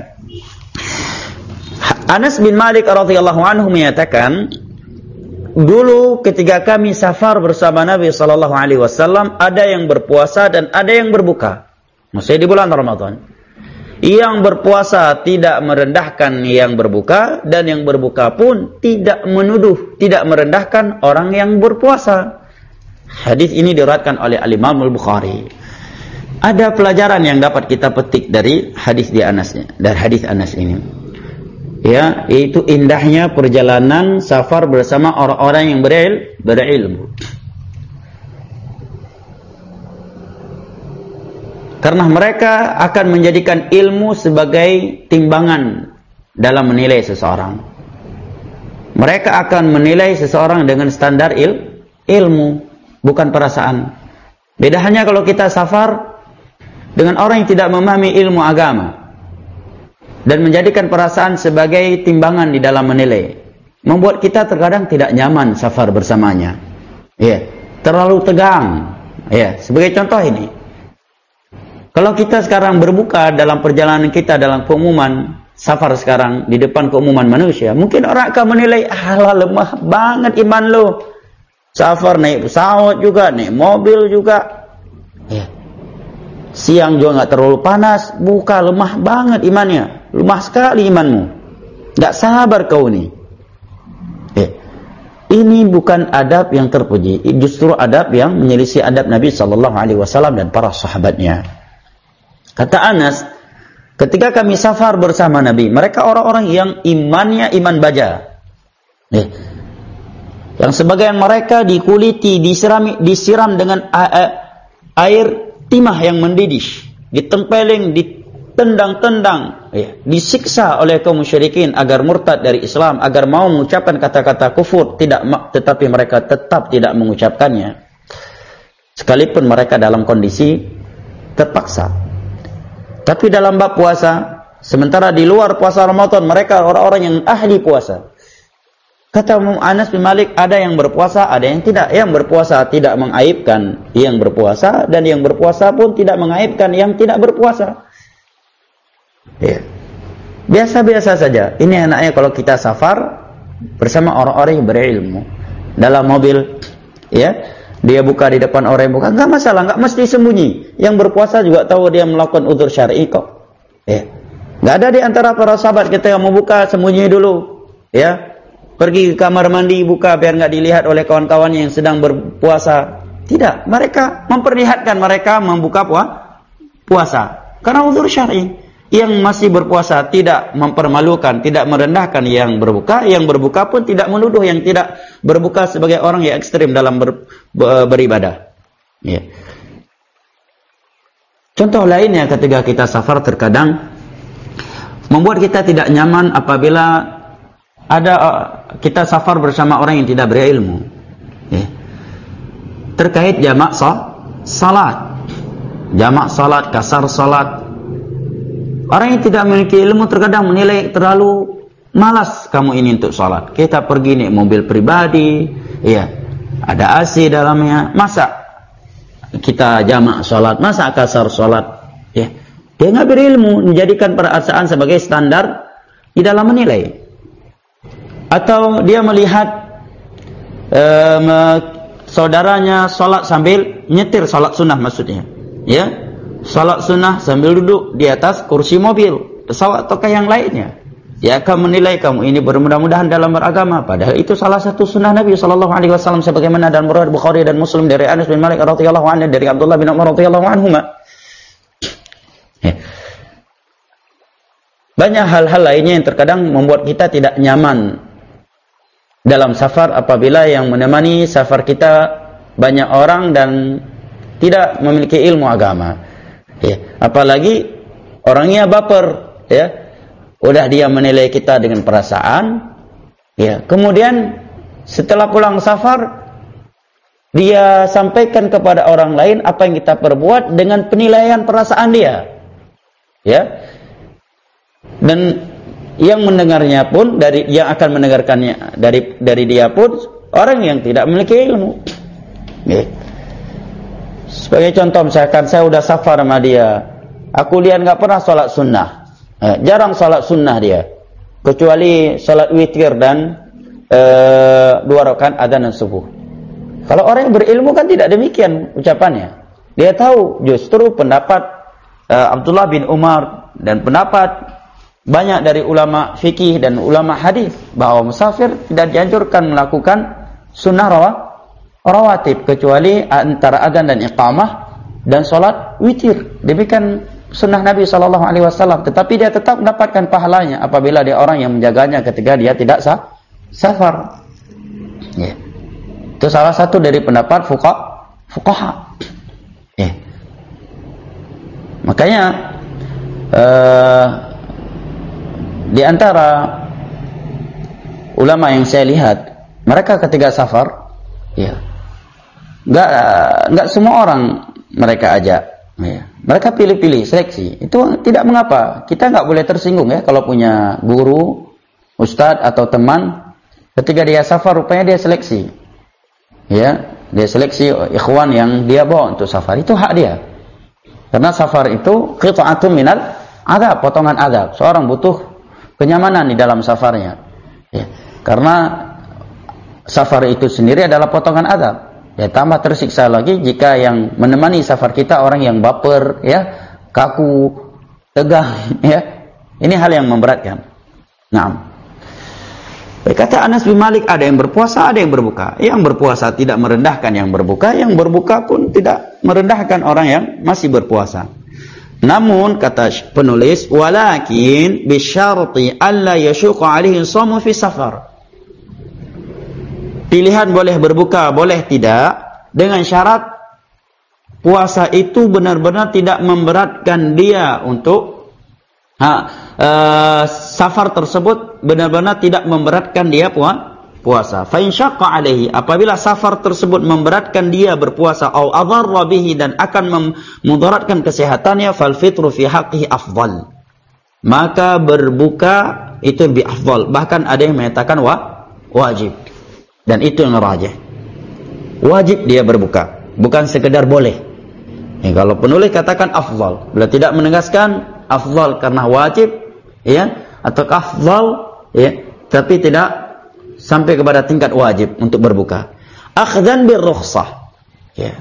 Anas bin Malik radhiyallahu anhu menyatakan, dulu ketika kami safar bersama Nabi sallallahu alaihi wasallam, ada yang berpuasa dan ada yang berbuka. Maksudnya di bulan Ramadan. Yang berpuasa tidak merendahkan yang berbuka, dan yang berbuka pun tidak menuduh, tidak merendahkan orang yang berpuasa. Hadis ini diriwayatkan oleh Al-Imam Al-Bukhari. Ada pelajaran yang dapat kita petik dari hadis di Anasnya, dari hadis Anas ini. Ya, yaitu indahnya perjalanan safar bersama orang-orang yang beril, berilmu. Karena mereka akan menjadikan ilmu sebagai timbangan dalam menilai seseorang. Mereka akan menilai seseorang dengan standar il, ilmu, bukan perasaan. Beda hanya kalau kita safar dengan orang yang tidak memahami ilmu agama dan menjadikan perasaan sebagai timbangan di dalam menilai, membuat kita terkadang tidak nyaman safar bersamanya. Ya, terlalu tegang. Ya, sebagai contoh ini, kalau kita sekarang berbuka dalam perjalanan kita dalam keumuman safar sekarang di depan keumuman manusia, mungkin orang akan menilai, alah lemah banget iman lo. Safar naik pesawat juga, naik mobil juga. Ya. Siang juga nggak terlalu panas, buka lemah banget imannya. Lemah sekali imanmu. Nggak sabar kau nih. Ya. Ini bukan adab yang terpuji, justru adab yang menyelisih adab Nabi sallallahu alaihi wasallam dan para sahabatnya. Kata Anas, ketika kami safar bersama Nabi, mereka orang-orang yang imannya iman baja. Eh, yang sebagian mereka dikuliti, disiram, disiram dengan air timah yang mendidih, ditempeleng, ditendang-tendang, eh, disiksa oleh kaum musyrikin agar murtad dari Islam, agar mau mengucapkan kata-kata kufur, tidak, tetapi mereka tetap tidak mengucapkannya. Sekalipun mereka dalam kondisi terpaksa. Tapi dalam bab puasa, sementara di luar puasa Ramadan mereka orang-orang yang ahli puasa. Kata Anas bin Malik, ada yang berpuasa, ada yang tidak. Yang berpuasa tidak mengaibkan yang berpuasa, dan yang berpuasa pun tidak mengaibkan yang tidak berpuasa. Ya. Biasa-biasa saja. Ini enaknya kalau kita safar bersama orang-orang yang berilmu. Dalam mobil, ya. Dia buka di depan orang yang buka, enggak masalah, enggak mesti sembunyi. Yang berpuasa juga tahu dia melakukan uzur syar'i kok. Ya. Enggak ada di antara para sahabat kita yang mau buka sembunyi dulu. Ya. Pergi ke kamar mandi buka biar enggak dilihat oleh kawan-kawannya yang sedang berpuasa. Tidak, mereka memperlihatkan mereka membuka puasa. Karena uzur syar'i. Yang masih berpuasa tidak mempermalukan, tidak merendahkan yang berbuka, yang berbuka pun tidak menuduh yang tidak berbuka sebagai orang yang ekstrim dalam ber, ber, beribadah. Ya. Contoh lainnya ketika kita safar terkadang membuat kita tidak nyaman apabila ada kita safar bersama orang yang tidak berilmu. Ya. Terkait jamak salat, jamak salat, kasar salat. Orang yang tidak memiliki ilmu terkadang menilai terlalu malas kamu ini untuk sholat. Kita pergi naik mobil pribadi, ya, ada A C dalamnya. Masa kita jamak sholat, masa kasar sholat? Ya, dia nggak berilmu, menjadikan perasaan sebagai standar di dalam menilai. Atau dia melihat um, saudaranya sholat sambil nyetir, sholat sunnah maksudnya, ya. Salat sunnah sambil duduk di atas kursi mobil, pesawat ataukah yang lainnya. Dia akan menilai kamu ini bermudah-mudahan dalam beragama. Padahal itu salah satu sunnah Nabi sallallahu alaihi wasallam sebagaimana dalam riwayat Bukhari dan Muslim dari Anas bin Malik radhiyallahu anhu, dari Abdullah bin Umar radhiyallahu anhuma. Ya. Banyak hal-hal lainnya yang terkadang membuat kita tidak nyaman dalam safar apabila yang menemani safar kita banyak orang dan tidak memiliki ilmu agama. Ya, apalagi orangnya baper, ya. Udah dia menilai kita dengan perasaan, ya. Kemudian setelah pulang safar, dia sampaikan kepada orang lain apa yang kita perbuat dengan penilaian perasaan dia. Ya. Dan yang mendengarnya pun dari yang akan mendengarkannya dari dari dia pun orang yang tidak memiliki ilmu. Ya. Sebagai contoh misalkan saya udah safar sama dia, aku lihat nggak pernah sholat sunnah. Eh, jarang sholat sunnah dia, kecuali sholat witir dan eh, dua rakaat adzan dan subuh. Kalau orang yang berilmu kan tidak demikian ucapannya. Dia tahu justru pendapat eh, Abdullah bin Umar dan pendapat banyak dari ulama fikih dan ulama hadis bahwa musafir tidak dianjurkan melakukan sunnah rawatib kecuali antara adzan dan iqamah dan sholat witir. Demikian sunnah Nabi shallallahu alaihi wasallam, tetapi dia tetap mendapatkan pahalanya apabila dia orang yang menjaganya ketika dia tidak sah, safar. Ya. Itu salah satu dari pendapat fuqaha. Fuqaha. Ya. Makanya uh, di antara ulama yang saya lihat, mereka ketika safar, ya, nggak nggak semua orang mereka ajak. Ya. Mereka pilih-pilih, seleksi. Itu tidak mengapa. Kita nggak boleh tersinggung ya kalau punya guru, ustadz atau teman, ketika dia safar rupanya dia seleksi. Ya, dia seleksi ikhwan yang dia bawa untuk safar. Itu hak dia. Karena safar itu qita'atun minal adab, potongan adab. Seorang butuh kenyamanan di dalam safarnya. Ya. Karena safar itu sendiri adalah potongan adab. Ya, tambah tersiksa lagi jika yang menemani safar kita orang yang baper, ya, kaku, tegang, ya. Ini hal yang memberatkan. Naam. Kata Anas bin Malik, ada yang berpuasa, ada yang berbuka. Yang berpuasa tidak merendahkan yang berbuka, yang berbuka pun tidak merendahkan orang yang masih berpuasa. Namun kata penulis, walakin bisyarti alla yashuqa alaihi shaum fi safar. Pilihan boleh berbuka, boleh tidak, dengan syarat puasa itu benar-benar tidak memberatkan dia untuk ha, uh, safar tersebut benar-benar tidak memberatkan dia puasa. Fa in syaqqa alaihi, apabila safar tersebut memberatkan dia berpuasa au adharra bihi dan akan memudaratkan kesehatannya, fal fitru fi haqqihi afdal. Maka berbuka itu lebih afdal. Bahkan ada yang mengatakan wa, wajib. Dan itu yang rajih. Wajib dia berbuka, bukan sekedar boleh. Ya, kalau penulis katakan afdal, bila tidak menegaskan afdal karena wajib, ya, atau afdal, ya, tapi tidak sampai kepada tingkat wajib untuk berbuka. Akhdhan bir rukhsah. Ya.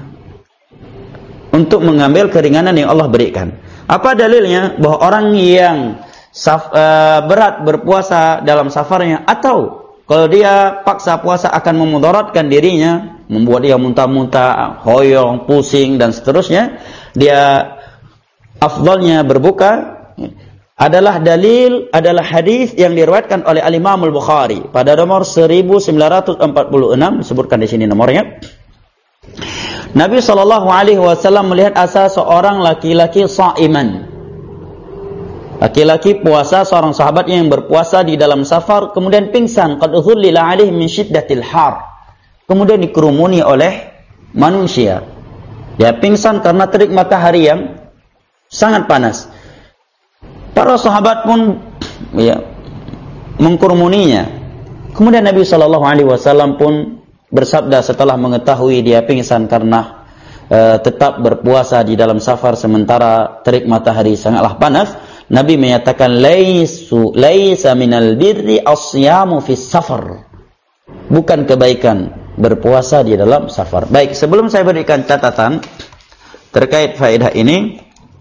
Untuk mengambil keringanan yang Allah berikan. Apa dalilnya? Bahwa orang yang saf, uh, berat berpuasa dalam safarnya, atau kalau dia paksa puasa akan memudaratkan dirinya, membuat dia muntah-muntah, hoyong, pusing dan seterusnya, dia afdalnya berbuka, adalah dalil, adalah hadis yang diriwayatkan oleh Al-Imam Al-Bukhari pada nomor seribu sembilan ratus empat puluh enam, disebutkan di sini nomornya. Nabi sallallahu alaihi wasallam melihat asa seorang laki-laki shaiman. Laki-laki puasa, seorang sahabat yang berpuasa di dalam safar, kemudian pingsan, qad udhullila alaihi min syiddatil har. Kemudian dikerumuni oleh manusia. Dia pingsan karena terik matahari yang sangat panas. Para sahabat pun ya mengkerumuninya. Kemudian Nabi sallallahu alaihi wasallam pun bersabda setelah mengetahui dia pingsan karena uh, tetap berpuasa di dalam safar sementara terik matahari sangatlah panas. Nabi menyatakan laisu laisa minal birri asyamu fis safar. Bukan kebaikan berpuasa di dalam safar. Baik, sebelum saya berikan catatan terkait faedah ini,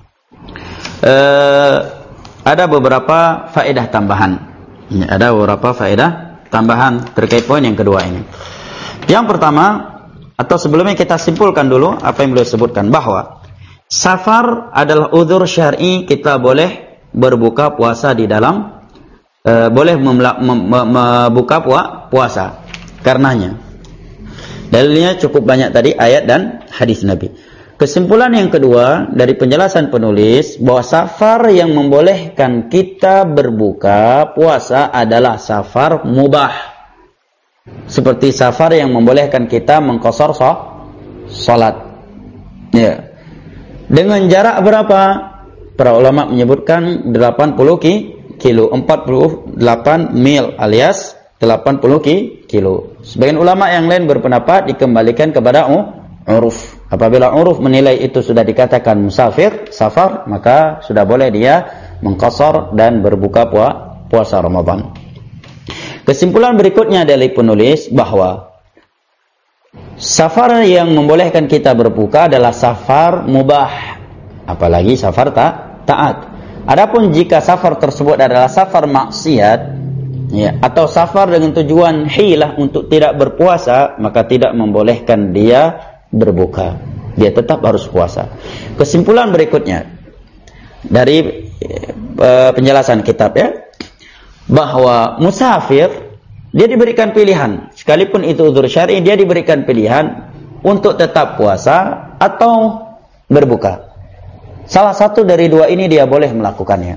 eh, ada beberapa faedah tambahan. Ada beberapa faedah tambahan terkait poin yang kedua ini. Yang pertama, atau sebelumnya kita simpulkan dulu apa yang beliau sebutkan, bahwa safar adalah udzur syar'i, kita boleh berbuka puasa di dalam e, boleh membuka puasa karenanya. Dalilnya cukup banyak tadi, ayat dan hadis Nabi. Kesimpulan yang kedua dari penjelasan penulis bahwa safar yang membolehkan kita berbuka puasa adalah safar mubah. Seperti safar yang membolehkan kita mengqashar salat. Ya. Dengan jarak berapa? Para ulama menyebutkan delapan puluh kilo, empat puluh delapan mil alias delapan puluh kilo. Sebagian ulama yang lain berpendapat dikembalikan kepada uruf. Apabila uruf menilai itu sudah dikatakan musafir, safar, maka sudah boleh dia mengqashar dan berbuka puasa Ramadan. Kesimpulan berikutnya dari penulis bahwa safar yang membolehkan kita berbuka adalah safar mubah, apalagi safar ta taat. Adapun jika safar tersebut adalah safar maksiat, ya, atau safar dengan tujuan hilah untuk tidak berpuasa, maka tidak membolehkan dia berbuka. Dia tetap harus puasa. Kesimpulan berikutnya dari uh, penjelasan kitab, ya, bahwa musafir dia diberikan pilihan, sekalipun itu udzur syar'i, dia diberikan pilihan untuk tetap puasa atau berbuka. Salah satu dari dua ini dia boleh melakukannya.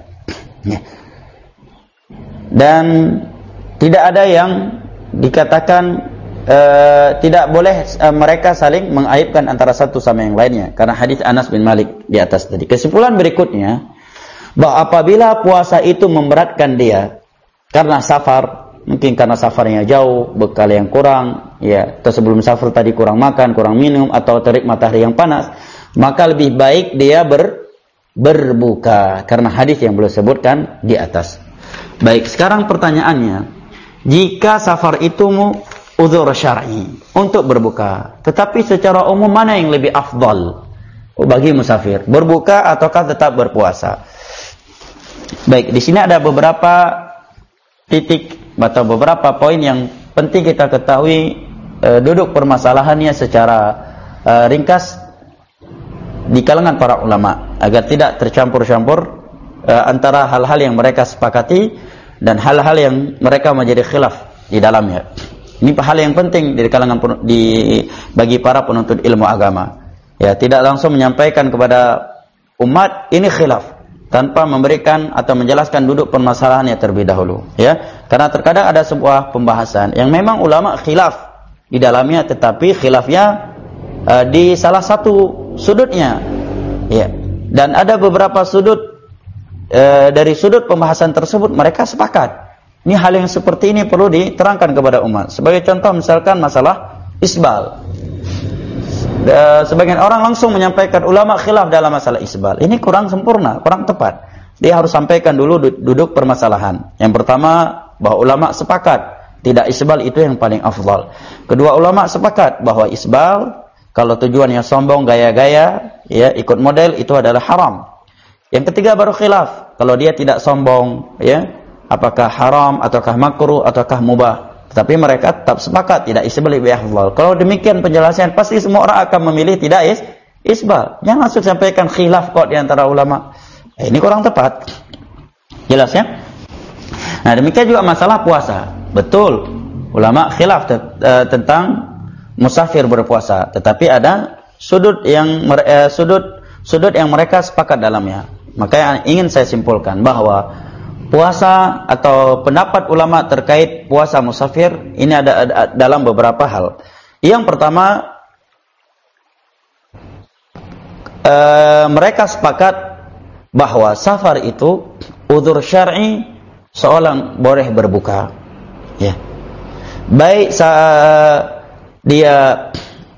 Dan tidak ada yang dikatakan Uh, tidak boleh uh, mereka saling mengaibkan antara satu sama yang lainnya, karena hadis Anas bin Malik di atas tadi. Kesimpulan berikutnya bahwa apabila puasa itu memberatkan dia karena safar, mungkin karena safarnya jauh, bekal yang kurang, ya, atau sebelum safar tadi kurang makan, kurang minum, atau terik matahari yang panas, maka lebih baik dia ber, berbuka karena hadis yang belum sebutkan di atas. Baik, sekarang pertanyaannya, jika safar itu mu udzur syar'i untuk berbuka, tetapi secara umum mana yang lebih afdal bagi musafir, berbuka ataukah tetap berpuasa? Baik, di sini ada beberapa titik atau beberapa poin yang penting kita ketahui, e, duduk permasalahannya secara e, ringkas di kalangan para ulama agar tidak tercampur-campur e, antara hal-hal yang mereka sepakati dan hal-hal yang mereka menjadi khilaf di dalamnya. Ini hal yang penting di kalangan di bagi para penuntut ilmu agama. Ya, tidak langsung menyampaikan kepada umat ini khilaf tanpa memberikan atau menjelaskan duduk permasalahannya terlebih dahulu, ya. Karena terkadang ada sebuah pembahasan yang memang ulama khilaf di dalamnya, tetapi khilafnya uh, di salah satu sudutnya, ya. Dan ada beberapa sudut uh, dari sudut pembahasan tersebut mereka sepakat. Ini hal yang seperti ini perlu diterangkan kepada umat. Sebagai contoh misalkan masalah isbal. Sebagian orang langsung menyampaikan ulama khilaf dalam masalah isbal. Ini kurang sempurna, kurang tepat. Dia harus sampaikan dulu duduk permasalahan. Yang pertama, bahwa ulama sepakat tidak isbal itu yang paling afdal. Kedua, ulama sepakat bahwa isbal kalau tujuannya sombong, gaya-gaya, ya, ikut model, itu adalah haram. Yang ketiga baru khilaf, kalau dia tidak sombong, ya, apakah haram ataukah makruh ataukah mubah. Tapi mereka tetap sepakat tidak isbal lebih afdal. Kalau demikian penjelasan, pasti semua orang akan memilih tidak is isbal. Jangan langsung sampaikan khilaf kok di antara ulama. Eh, ini kurang tepat. Jelas ya? Nah, demikian juga masalah puasa. Betul, ulama khilaf te uh, tentang musafir berpuasa, tetapi ada sudut yang uh, sudut sudut yang mereka sepakat dalamnya. Maka yang ingin saya simpulkan bahwa puasa atau pendapat ulama terkait puasa musafir ini ada, ada dalam beberapa hal. Yang pertama, e, mereka sepakat bahwa safar itu udzur syar'i, seorang boleh berbuka, ya, baik saat dia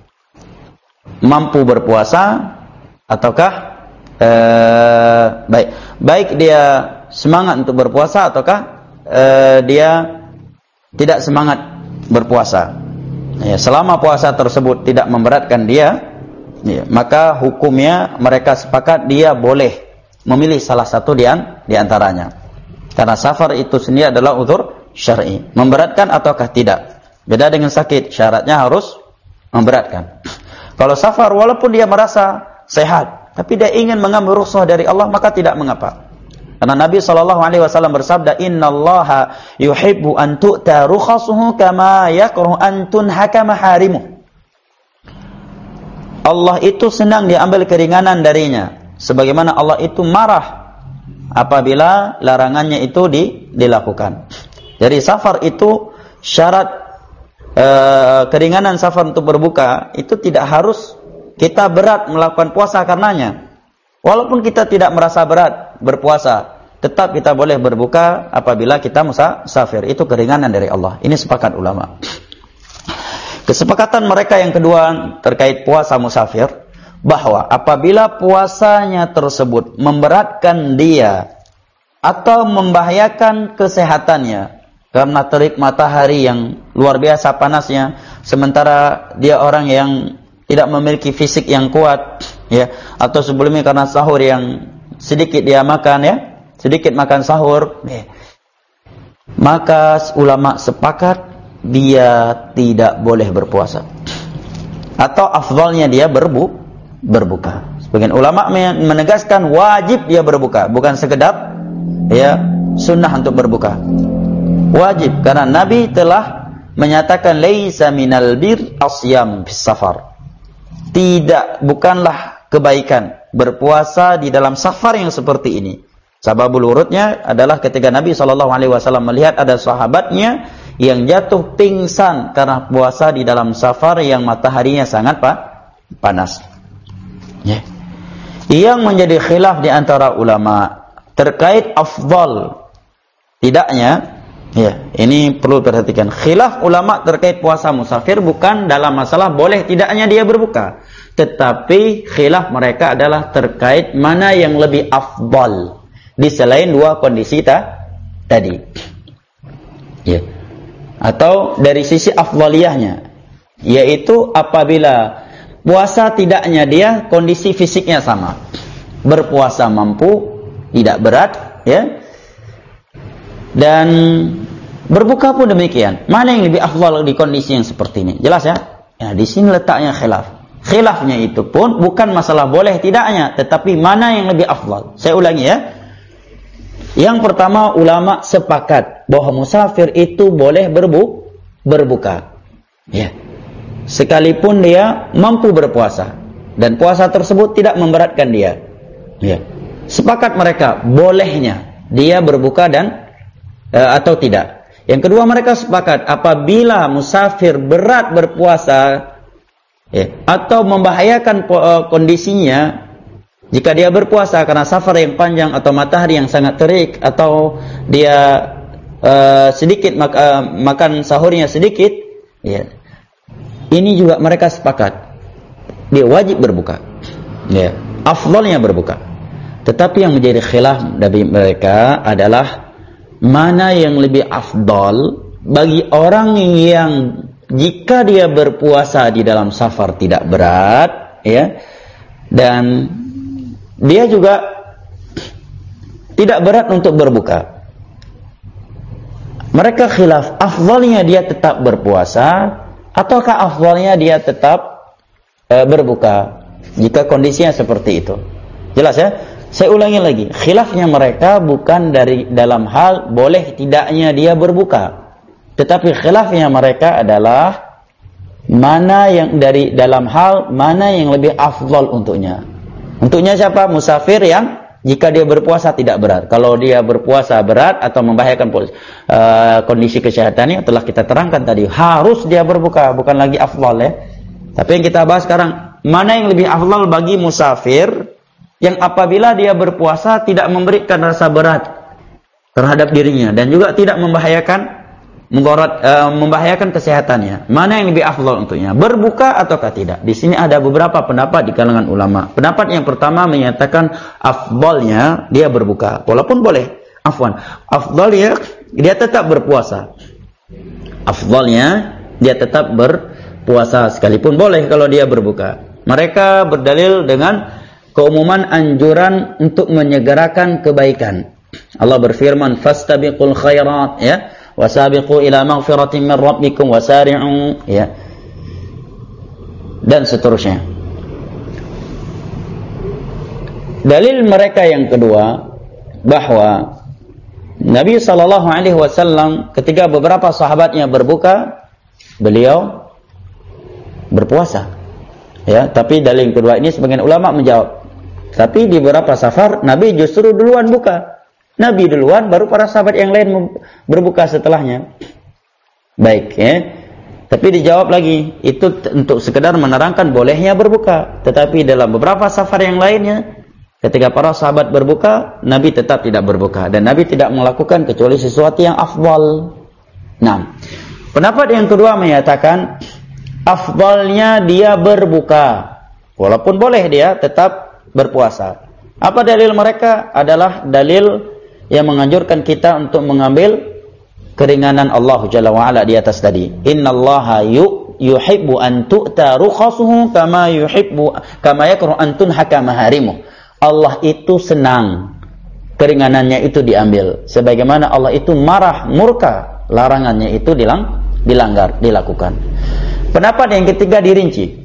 mampu berpuasa ataukah e, baik baik dia semangat untuk berpuasa ataukah uh, dia tidak semangat berpuasa. Ya, selama puasa tersebut tidak memberatkan dia, ya, maka hukumnya mereka sepakat dia boleh memilih salah satu di, an, di antaranya. Karena safar itu sendiri adalah udzur syar'i. Memberatkan ataukah tidak? Beda dengan sakit, syaratnya harus memberatkan. Kalau safar walaupun dia merasa sehat, tapi dia ingin mengambil rukhsah dari Allah, maka tidak mengapa. Karena Nabi shallallahu alaihi wasallam bersabda, Innallaha yuhibbu an tu'ta rukhasuhu kama yakrahu an tunhaka maharimuh. Allah itu senang diambil keringanan darinya, sebagaimana Allah itu marah apabila larangannya itu di, dilakukan. Jadi safar itu syarat e, keringanan safar untuk berbuka itu tidak harus kita berat melakukan puasa karenanya. Walaupun kita tidak merasa berat berpuasa, tetap kita boleh berbuka apabila kita musafir. Itu keringanan dari Allah. Ini sepakat ulama. Kesepakatan mereka yang kedua terkait puasa musafir, bahwa apabila puasanya tersebut memberatkan dia atau membahayakan kesehatannya karena terik matahari yang luar biasa panasnya, sementara dia orang yang tidak memiliki fisik yang kuat, ya, atau sebelumnya karena sahur yang sedikit dia makan, ya, sedikit makan sahur, ya, maka ulama sepakat dia tidak boleh berpuasa, atau afdalnya dia berbu berbuka. Sebagian ulama menegaskan wajib dia berbuka, bukan sekedar ya sunnah untuk berbuka. Wajib, karena Nabi telah menyatakan laisa minal bir asyam bis safar. Tidak, bukanlah kebaikan berpuasa di dalam safar yang seperti ini. Sababul urutnya adalah ketika Nabi shallallahu alaihi wasallam melihat ada sahabatnya yang jatuh pingsan karena puasa di dalam safar yang mataharinya sangat pa, panas. Ya. Yang menjadi khilaf di antara ulama terkait afdal tidaknya, ya, ini perlu perhatikan. Khilaf ulama terkait puasa musafir bukan dalam masalah boleh tidaknya dia berbuka, tetapi khilaf mereka adalah terkait mana yang lebih afdal di selain dua kondisi ta, tadi. Ya. Atau dari sisi afdaliyahnya, yaitu apabila puasa tidaknya dia kondisi fisiknya sama, berpuasa mampu, tidak berat, ya, dan berbuka pun demikian. Mana yang lebih afdal di kondisi yang seperti ini? Jelas ya? Ya, di sini letaknya khilaf. Khilafnya itu pun bukan masalah boleh tidaknya, tetapi mana yang lebih afdal. Saya ulangi ya. Yang pertama, ulama sepakat bahwa musafir itu boleh berbu berbuka, ya, sekalipun dia mampu berpuasa dan puasa tersebut tidak memberatkan dia, ya. Sepakat mereka bolehnya dia berbuka dan e, atau tidak. Yang kedua, mereka sepakat apabila musafir berat berpuasa, ya, atau membahayakan e, kondisinya. Jika dia berpuasa karena safar yang panjang atau matahari yang sangat terik, atau dia uh, sedikit mak uh, makan sahurnya sedikit, ya, ini juga mereka sepakat dia wajib berbuka, ya, afdalnya berbuka. Tetapi yang menjadi khilaf dari mereka adalah mana yang lebih afdal bagi orang yang jika dia berpuasa di dalam safar tidak berat, ya, dan dia juga tidak berat untuk berbuka. Mereka khilaf, afdalnya dia tetap berpuasa ataukah afdalnya dia tetap e, berbuka jika kondisinya seperti itu. Jelas ya? Saya ulangi lagi, khilafnya mereka bukan dari dalam hal boleh tidaknya dia berbuka, tetapi khilafnya mereka adalah mana yang dari dalam hal mana yang lebih afdal untuknya. Untuknya siapa? Musafir yang jika dia berpuasa tidak berat. Kalau dia berpuasa berat atau membahayakan uh, kondisi kesehatannya, telah kita terangkan tadi, harus dia berbuka, bukan lagi afdal, ya. Tapi yang kita bahas sekarang, mana yang lebih afdal bagi musafir yang apabila dia berpuasa tidak memberikan rasa berat terhadap dirinya dan juga tidak membahayakan Menggorat, uh, membahayakan kesehatannya. Mana yang lebih afdal untuknya? Berbuka ataukah tidak? Di sini ada beberapa pendapat di kalangan ulama. Pendapat yang pertama menyatakan afdalnya dia berbuka, walaupun boleh. Afwan, afdalnya dia tetap berpuasa. Afdalnya dia tetap berpuasa sekalipun boleh kalau dia berbuka. Mereka berdalil dengan keumuman anjuran untuk menyegerakan kebaikan. Allah berfirman, "Fastabiqul khairat," ya. Wasabiqu ila maghfiratin min rabbikum wasari'u, ya, dan seterusnya. Dalil mereka yang kedua bahwa Nabi sallallahu alaihi wasallam ketika beberapa sahabatnya berbuka, beliau berpuasa. Ya, tapi dalil kedua ini sebagian ulama menjawab. Tapi di beberapa safar Nabi justru duluan buka. Nabi duluan, baru para sahabat yang lain berbuka setelahnya. Baik, ya. Tapi dijawab lagi, itu untuk sekedar menerangkan bolehnya berbuka. Tetapi dalam beberapa safar yang lainnya, ketika para sahabat berbuka, Nabi tetap tidak berbuka. Dan Nabi tidak melakukan kecuali sesuatu yang afdal. Nah, pendapat yang kedua menyatakan afdalnya dia berbuka, walaupun boleh dia tetap berpuasa. Apa dalil mereka? Adalah dalil yang menganjurkan kita untuk mengambil keringanan Allah Jalla wa'ala di atas tadi. Innallaha yuhibbu an tu'ta rukhasuhu kama yuhibbu kama yakruh an tunhaka maharimuh. Allah itu senang keringanannya itu diambil, sebagaimana Allah itu marah, murka larangannya itu dilang, dilanggar, dilakukan. Pendapat yang ketiga dirinci.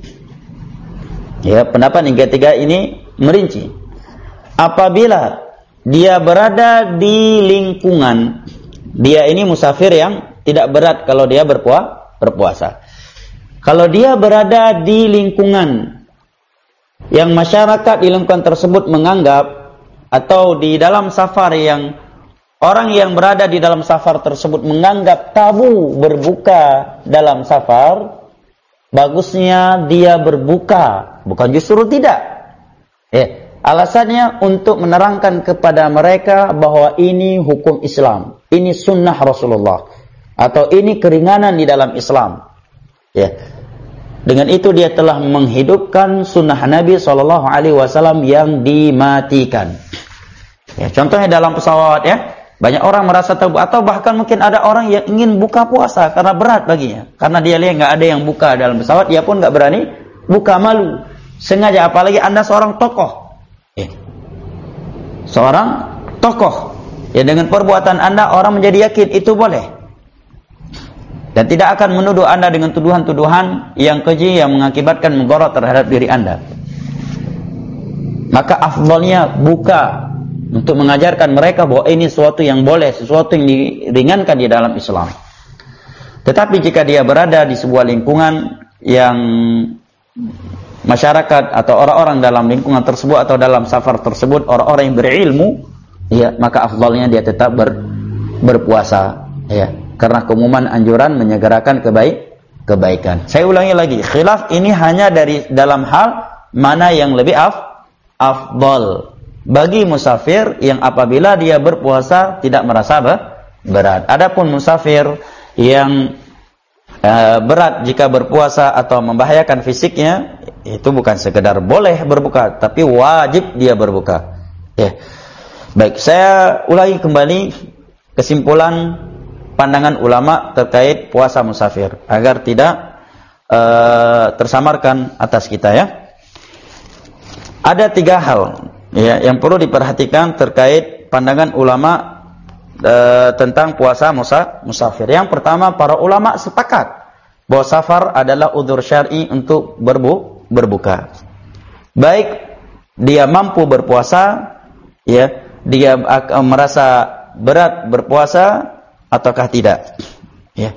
Ya, pendapat yang ketiga ini merinci. Apabila dia berada di lingkungan, dia ini musafir yang tidak berat kalau dia berpuasa, berpuasa. Kalau dia berada di lingkungan yang masyarakat di lingkungan tersebut menganggap, atau di dalam safar yang orang yang berada di dalam safar tersebut menganggap tabu berbuka dalam safar, bagusnya dia berbuka, bukan justru tidak. Eh, alasannya untuk menerangkan kepada mereka bahwa ini hukum Islam, ini sunnah Rasulullah, atau ini keringanan di dalam Islam. Ya. Dengan itu dia telah menghidupkan sunnah Nabi shallallahu alaihi wasallam yang dimatikan. Ya, contohnya dalam pesawat, ya. Banyak orang merasa tabu, atau bahkan mungkin ada orang yang ingin buka puasa karena berat baginya. Karena dia lihat nggak ada yang buka dalam pesawat, dia pun nggak berani buka, malu. Sengaja, apalagi Anda seorang tokoh. Ya. Seorang tokoh. Ya, dengan perbuatan Anda orang menjadi yakin itu boleh. Dan tidak akan menuduh Anda dengan tuduhan-tuduhan yang keji yang mengakibatkan mudarat terhadap diri Anda. Maka afdalnya buka, untuk mengajarkan mereka bahwa ini sesuatu yang boleh, sesuatu yang diringankan di dalam Islam. Tetapi jika dia berada di sebuah lingkungan yang masyarakat atau orang-orang dalam lingkungan tersebut atau dalam safar tersebut orang-orang yang berilmu, ya, maka afdalnya dia tetap ber, berpuasa, ya, karena keumuman anjuran menyegerakan kebaik kebaikan. Saya ulangi lagi, khilaf ini hanya dari dalam hal mana yang lebih af, afdal bagi musafir yang apabila dia berpuasa tidak merasa berat. Adapun musafir yang uh, berat jika berpuasa atau membahayakan fisiknya, itu bukan sekedar boleh berbuka, tapi wajib dia berbuka. Ya. Baik, saya ulangi kembali kesimpulan pandangan ulama terkait puasa musafir agar tidak uh, tersamarkan atas kita, ya. Ada tiga hal, ya, yang perlu diperhatikan terkait pandangan ulama e, tentang puasa musa, musafir. Yang pertama, para ulama sepakat bahwa safar adalah udzur syar'i untuk berbu, berbuka. Baik dia mampu berpuasa, ya, dia akan merasa berat berpuasa ataukah tidak. Ya.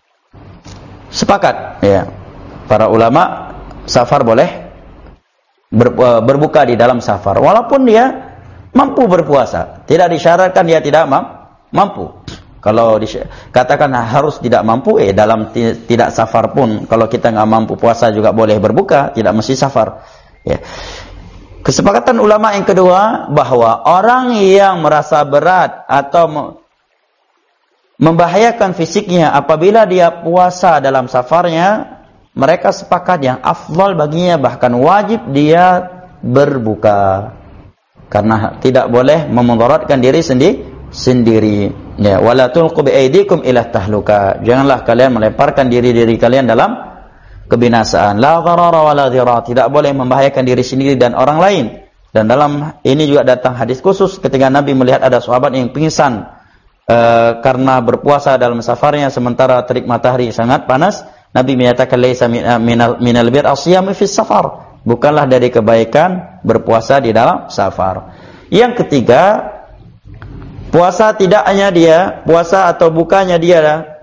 Sepakat, ya. Para ulama safar boleh Ber, berbuka di dalam safar walaupun dia mampu berpuasa, tidak disyaratkan dia tidak mampu. Kalau dikatakan harus tidak mampu, eh dalam tidak safar pun kalau kita nggak mampu puasa juga boleh berbuka, tidak mesti safar, ya. Kesepakatan ulama yang kedua bahwa orang yang merasa berat atau membahayakan fisiknya apabila dia puasa dalam safarnya, mereka sepakat yang afdal baginya, bahkan wajib dia berbuka, karena tidak boleh memudaratkan diri sendiri sendiri. Ya, wala tulqu bi aydikum ila tahluka. Janganlah kalian melemparkan diri-diri kalian dalam kebinasaan. La gharara wala dhirar. Tidak boleh membahayakan diri sendiri dan orang lain. Dan dalam ini juga datang hadis khusus ketika Nabi melihat ada sahabat yang pingsan uh, karena berpuasa dalam safarnya sementara terik matahari sangat panas. Nabi menyatakan laisa minal minal bir asyam fi safar. Bukanlah dari kebaikan berpuasa di dalam safar. Yang ketiga, puasa tidak hanya dia, puasa atau bukanya dia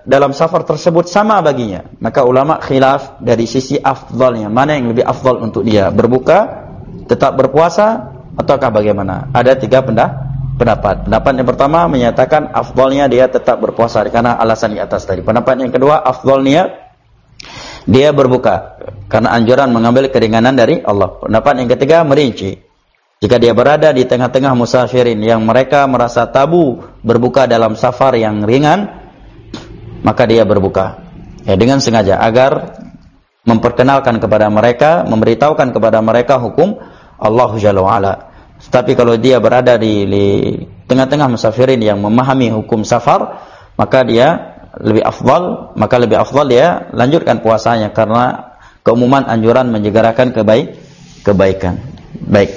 dalam safar tersebut sama baginya, maka ulama khilaf dari sisi afdalnya, mana yang lebih afdal untuk dia, berbuka, tetap berpuasa, ataukah bagaimana. Ada tiga pendapat. Pendapat yang pertama menyatakan afdalnya dia tetap berpuasa karena alasan di atas tadi. Pendapat yang kedua, afdalnya dia berbuka karena anjuran mengambil keringanan dari Allah. Pendapat yang ketiga merinci, jika dia berada di tengah-tengah musafirin yang mereka merasa tabu berbuka dalam safar yang ringan, maka dia berbuka ya dengan sengaja agar memperkenalkan kepada mereka, memberitahukan kepada mereka hukum Allah Jalla wa'ala. Tapi kalau dia berada di, di tengah-tengah musafirin yang memahami hukum safar, maka dia lebih afdal, maka lebih afdal dia lanjutkan puasanya karena keumuman anjuran menyegerakan kebaik, kebaikan. Baik.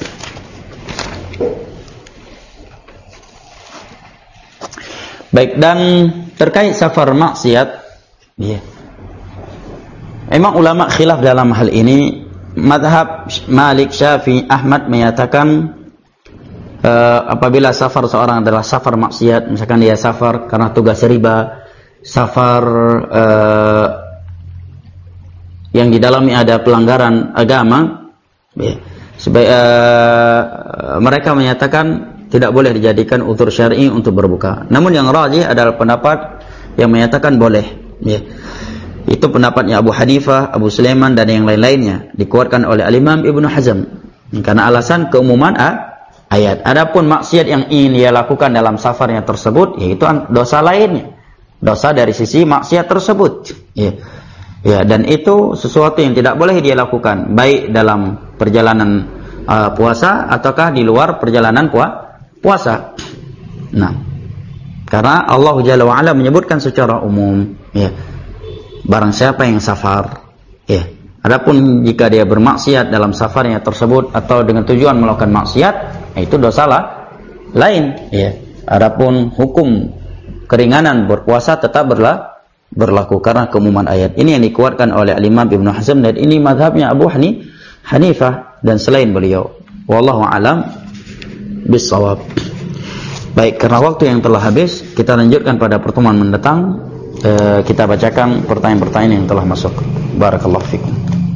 Baik, dan terkait safar maksiat, ya. Memang ulama khilaf dalam hal ini. Mazhab Malik, Syafi'i, Ahmad menyatakan uh, apabila safar seorang adalah safar maksiat, misalkan dia safar karena tugas riba, safar uh, yang di dalamnya ada pelanggaran agama, ya, sebaik, uh, mereka menyatakan tidak boleh dijadikan uzur syar'i untuk berbuka. Namun yang rajih adalah pendapat yang menyatakan boleh, ya. Itu pendapatnya Abu Hanifah, Abu Sulaiman dan yang lain-lainnya, dikuatkan oleh Al-Imam Ibnu Hazm karena alasan keumuman ayat. Adapun maksiat yang ingin dia lakukan dalam safarnya tersebut, yaitu dosa lainnya, dosa dari sisi maksiat tersebut, ya. Ya, dan itu sesuatu yang tidak boleh dia lakukan baik dalam perjalanan uh, puasa ataukah di luar perjalanan puasa. Nah, karena Allah Jalla wa'ala menyebutkan secara umum, ya, barang siapa yang safar, ya. Adapun jika dia bermaksiat dalam safarnya tersebut atau dengan tujuan melakukan maksiat, itu dosa lah, lain, ya. Adapun hukum keringanan berpuasa tetap berla, berlaku karena keumuman ayat. Ini yang dikuatkan oleh Imam Ibnu Hazm dan ini mazhabnya Abu Hanifah dan selain beliau. Wallahu a'lam bissawab. Baik, karena waktu yang telah habis, kita lanjutkan pada pertemuan mendatang. Uh, kita bacakan pertanyaan-pertanyaan yang telah masuk. Barakallahu fikum.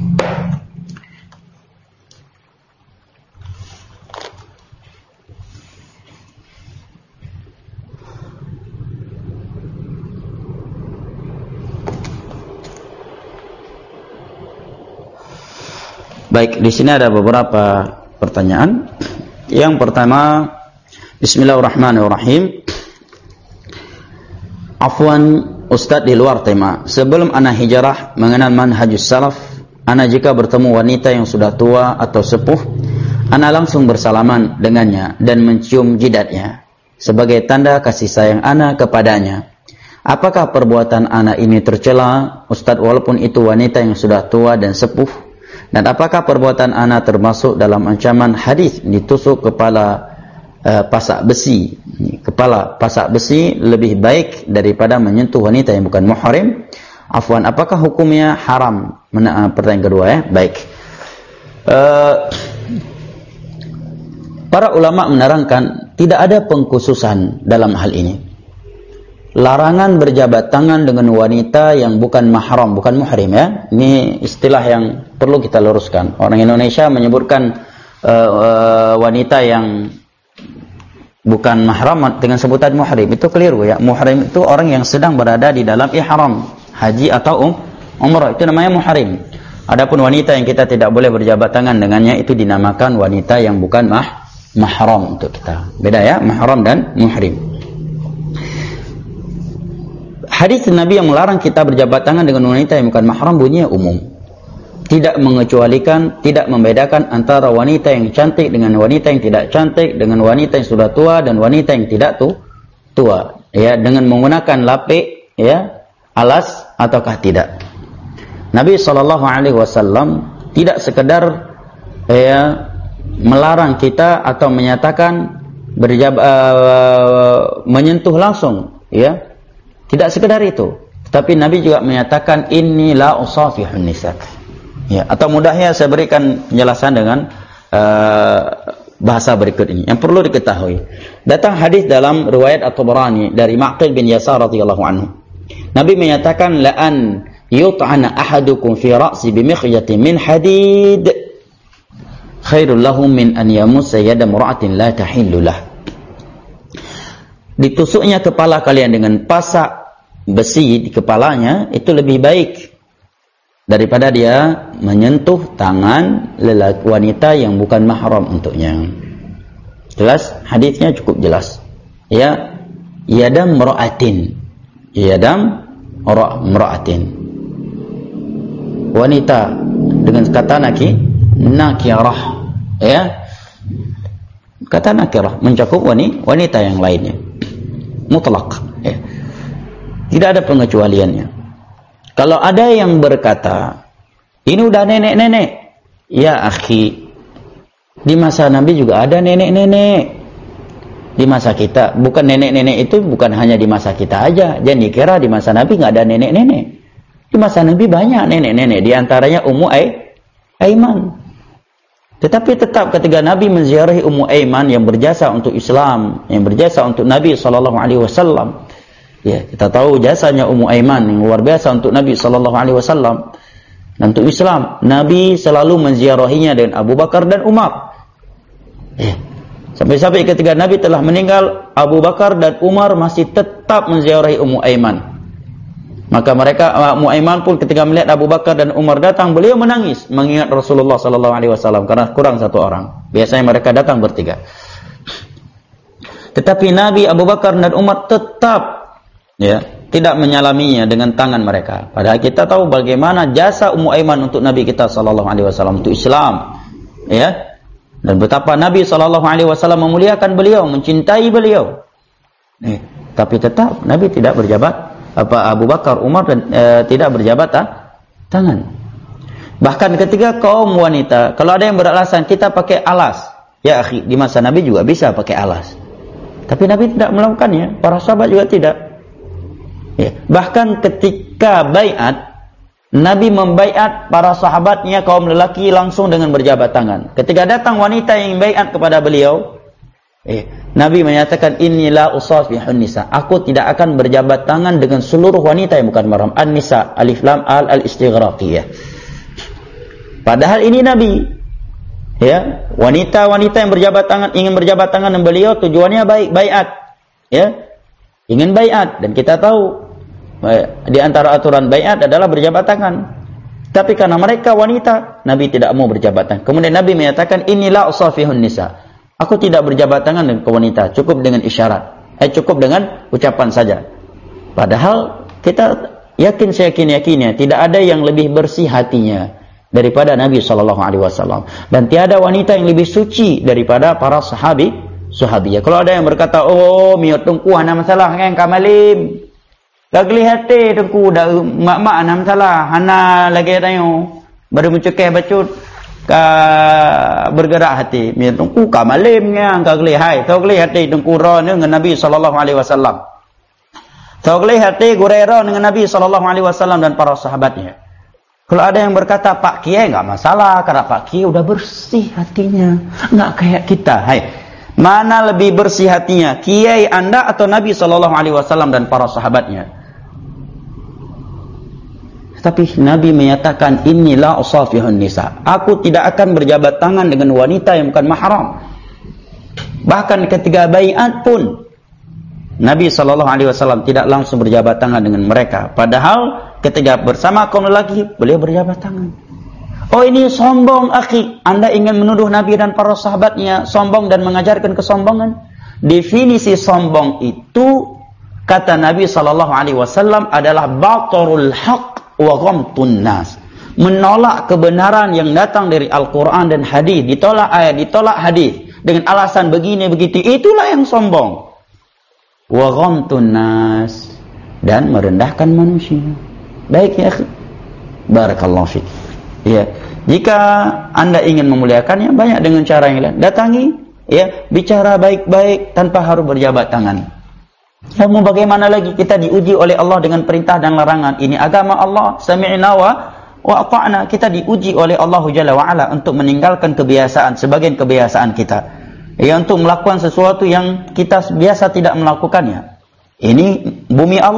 Baik, di sini ada beberapa pertanyaan. Yang pertama, Bismillahirrahmanirrahim. Afwan Ustadz, di luar tema. Sebelum ana hijrah mengenal manhajus salaf, ana jika bertemu wanita yang sudah tua atau sepuh, ana langsung bersalaman dengannya dan mencium jidatnya sebagai tanda kasih sayang ana kepadanya. Apakah perbuatan ana ini tercela, Ustadz, walaupun itu wanita yang sudah tua dan sepuh? Dan apakah perbuatan ana termasuk dalam ancaman hadis ditusuk kepala Uh, pasak besi? Kepala pasak besi lebih baik daripada menyentuh wanita yang bukan muhrim. Afwan, apakah hukumnya haram? Mana, uh, pertanyaan kedua, ya. Baik. Uh, para ulama menerangkan tidak ada pengkhususan dalam hal ini. Larangan berjabat tangan dengan wanita yang bukan mahram, bukan muhrim, ya. Ini istilah yang perlu kita luruskan. Orang Indonesia menyebutkan uh, uh, wanita yang bukan mahram dengan sebutan muhrim, itu keliru, ya. Muhrim itu orang yang sedang berada di dalam ihram haji atau um, umrah, itu namanya muhrim. Adapun wanita yang kita tidak boleh berjabat tangan dengannya, itu dinamakan wanita yang bukan mah, mahram untuk kita. Beda, ya, mahram dan muhrim. Hadis Nabi yang melarang kita berjabat tangan dengan wanita yang bukan mahram bunyinya umum, tidak mengecualikan, tidak membedakan antara wanita yang cantik dengan wanita yang tidak cantik, dengan wanita yang sudah tua dan wanita yang tidak tu, tua, ya, dengan menggunakan lapik, ya, alas ataukah tidak. Nabi shallallahu alaihi wasallam tidak sekedar, ya, melarang kita atau menyatakan berjab, uh, menyentuh langsung, ya, tidak sekedar itu, tetapi Nabi juga menyatakan inni la usafihun nisa. Ya, atau mudahnya saya berikan penjelasan dengan uh, bahasa berikut ini yang perlu diketahui. Datang hadis dalam riwayat At-Tabarani dari Ma'qil bin Yasar radhiyallahu anhu. Nabi menyatakan la an yut'ana ahadukum fi ra'si bimikhyatin min hadid khairul lahu min an yamussa yada imra'atin la tahillu lah. Ditusuknya kepala kalian dengan pasak besi di kepalanya itu lebih baik daripada dia menyentuh tangan lelaki wanita yang bukan mahram untuknya. Jelas? Hadisnya cukup jelas. Ya, yadam imra'atin. Yadam imra'atin. Wanita dengan kata naki nakirah, ya, kata nakirah mencakup wanita wanita yang lainnya, mutlak, ya. Tidak ada pengecualiannya. Kalau ada yang berkata ini udah nenek-nenek, ya akhi, di masa Nabi juga ada nenek-nenek. Di masa kita, bukan nenek-nenek itu bukan hanya di masa kita aja. Jangan dikira di masa Nabi nggak ada nenek-nenek. Di masa Nabi banyak nenek-nenek, di antaranya Ummu Aiman. Tetapi tetap ketika Nabi menziarahi Ummu Aiman yang berjasa untuk Islam, yang berjasa untuk Nabi sallallahu alaihi wasallam. Ya, kita tahu jasanya Ummu Aiman yang luar biasa untuk Nabi sallallahu alaihi wasallam dan untuk Islam. Nabi selalu menziarahinya dengan Abu Bakar dan Umar. Ya. Sampai-sampai ketika Nabi telah meninggal, Abu Bakar dan Umar masih tetap menziarahi Ummu Aiman. Maka mereka, Ummu Aiman pun ketika melihat Abu Bakar dan Umar datang, beliau menangis mengingat Rasulullah sallallahu alaihi wasallam karena kurang satu orang. Biasanya mereka datang bertiga. Tetapi Nabi, Abu Bakar dan Umar tetap, ya, tidak menyalaminya dengan tangan mereka. Padahal kita tahu bagaimana jasa Ummu Aiman untuk Nabi kita sallallahu alaihi wasallam, untuk Islam, ya. Dan betapa Nabi sallallahu alaihi wasallam memuliakan beliau, mencintai beliau. Eh, tapi tetap Nabi tidak berjabat apa Abu Bakar, Umar dan e, tidak berjabat ah, tangan. Bahkan ketika kaum wanita, kalau ada yang beralasan kita pakai alas, ya akhi, di masa Nabi juga bisa pakai alas. Tapi Nabi tidak melakukannya, para sahabat juga tidak. Ya. Bahkan ketika baiat, Nabi membaiat para sahabatnya kaum lelaki langsung dengan berjabat tangan. Ketika datang wanita yang baiat kepada beliau, eh, Nabi menyatakan inilah usafihun nisa. Aku tidak akan berjabat tangan dengan seluruh wanita yang bukan mahram. An-nisa, alif lam al al-istighraqiyah. Padahal ini Nabi, ya, wanita-wanita yang berjabat tangan ingin berjabat tangan dengan beliau tujuannya baik, baiat, ya. Ingin baiat, dan kita tahu di antara aturan baiat adalah berjabat tangan. Tapi karena mereka wanita, Nabi tidak mau berjabat tangan. Kemudian Nabi menyatakan inilah usafihun nisa. Aku tidak berjabat tangan dengan wanita, cukup dengan isyarat. Eh cukup dengan ucapan saja. Padahal kita yakin seyakin-yakinnya tidak ada yang lebih bersih hatinya daripada Nabi sallallahu alaihi wasallam, dan tiada wanita yang lebih suci daripada para sahabi sahabiyah. Kalau ada yang berkata, "Oh, miot tungku hana masalah kan kamalim." Lagi hati tungku dah mak-mak hana masalah, hana lagi tayo. Baru mencekai bacut ka bergerak hati. Miot tungku kamalim yang ka geli hai. Tau geli hati tungku ro dengan Nabi sallallahu alaihi wasallam. Tau geli hati gurera dengan Nabi sallallahu alaihi wasallam dan para sahabatnya. Kalau ada yang berkata Pak Kiai enggak masalah karena Pak Kiai udah bersih hatinya, enggak kayak kita. Hai, mana lebih bersih hatinya, Kiai Anda atau Nabi sallallahu alaihi wasallam dan para sahabatnya? Tapi Nabi menyatakan inilah usafihun nisa. Aku tidak akan berjabat tangan dengan wanita yang bukan mahram. Bahkan ketika baiat pun Nabi sallallahu alaihi wasallam tidak langsung berjabat tangan dengan mereka. Padahal ketika bersama kaum lelaki, beliau berjabat tangan. Oh, ini sombong, akhi. Anda ingin menuduh Nabi dan para sahabatnya sombong dan mengajarkan kesombongan? Definisi sombong itu, kata Nabi sallallahu alaihi wasallam, adalah batarul haq wa ghamtun nas. Menolak kebenaran yang datang dari Al-Quran dan hadis, ditolak ayat, ditolak hadis dengan alasan begini begitu, itulah yang sombong. Wa ghamtun nas, dan merendahkan manusia. Baik ya, barakallahu fiik. Ya, jika Anda ingin memuliakannya, banyak dengan cara yang lain. Datangi, ya, bicara baik-baik tanpa harus berjabat tangan. Ya, mau bagaimana lagi kita diuji oleh Allah dengan perintah dan larangan. Ini agama Allah, sami'na wa wa ata'na. Kita diuji oleh Allah Jalla wa Ala untuk meninggalkan kebiasaan, sebagian kebiasaan kita. Ya, untuk melakukan sesuatu yang kita biasa tidak melakukannya. Ini bumi Allah.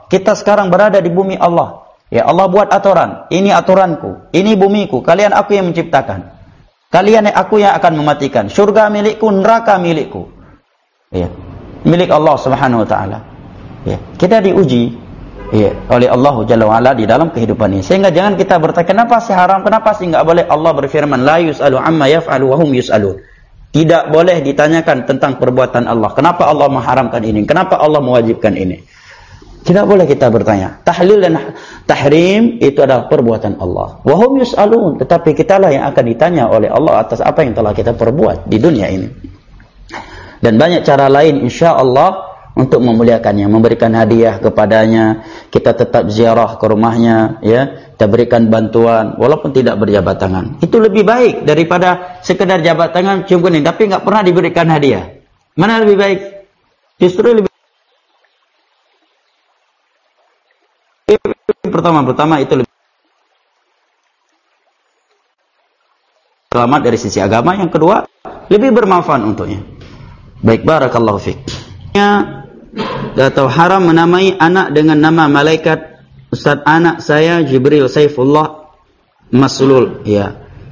Kita sekarang berada di bumi Allah. Ya, Allah buat aturan. Ini aturanku, ini bumiku. Kalian aku yang menciptakan. Kalian aku yang akan mematikan. Surga milikku, neraka milikku. Ya, milik Allah Subhanahu wa taala. Ya, kita diuji ya, oleh Allah Jalla wa ala di dalam kehidupan ini. Sehingga jangan kita bertanya kenapa sih haram, kenapa sih enggak boleh. Allah berfirman, la yus'alu amma yaf'alu wa hum yus'alun. Tidak boleh ditanyakan tentang perbuatan Allah. Kenapa Allah mengharamkan ini? Kenapa Allah mewajibkan ini? Tidak boleh kita bertanya. Tahlil dan tahrim itu adalah perbuatan Allah. Wa hum yus'alun, tetapi kitalah yang akan ditanya oleh Allah atas apa yang telah kita perbuat di dunia ini. Dan banyak cara lain insyaallah untuk memuliakannya, memberikan hadiah kepadanya, kita tetap ziarah ke rumahnya, ya, kita berikan bantuan walaupun tidak berjabat tangan. Itu lebih baik daripada sekedar jabat tangan cium kuning tapi enggak pernah diberikan hadiah. Mana lebih baik? Justru lebih pertama-pertama itu lebih selamat dari sisi agama, yang kedua lebih bermanfaat untuknya. Baik, barakallahu fiik. Atau haram menamai anak dengan nama malaikat. Ustaz, anak saya Jibril Saifullah Maslul, ya.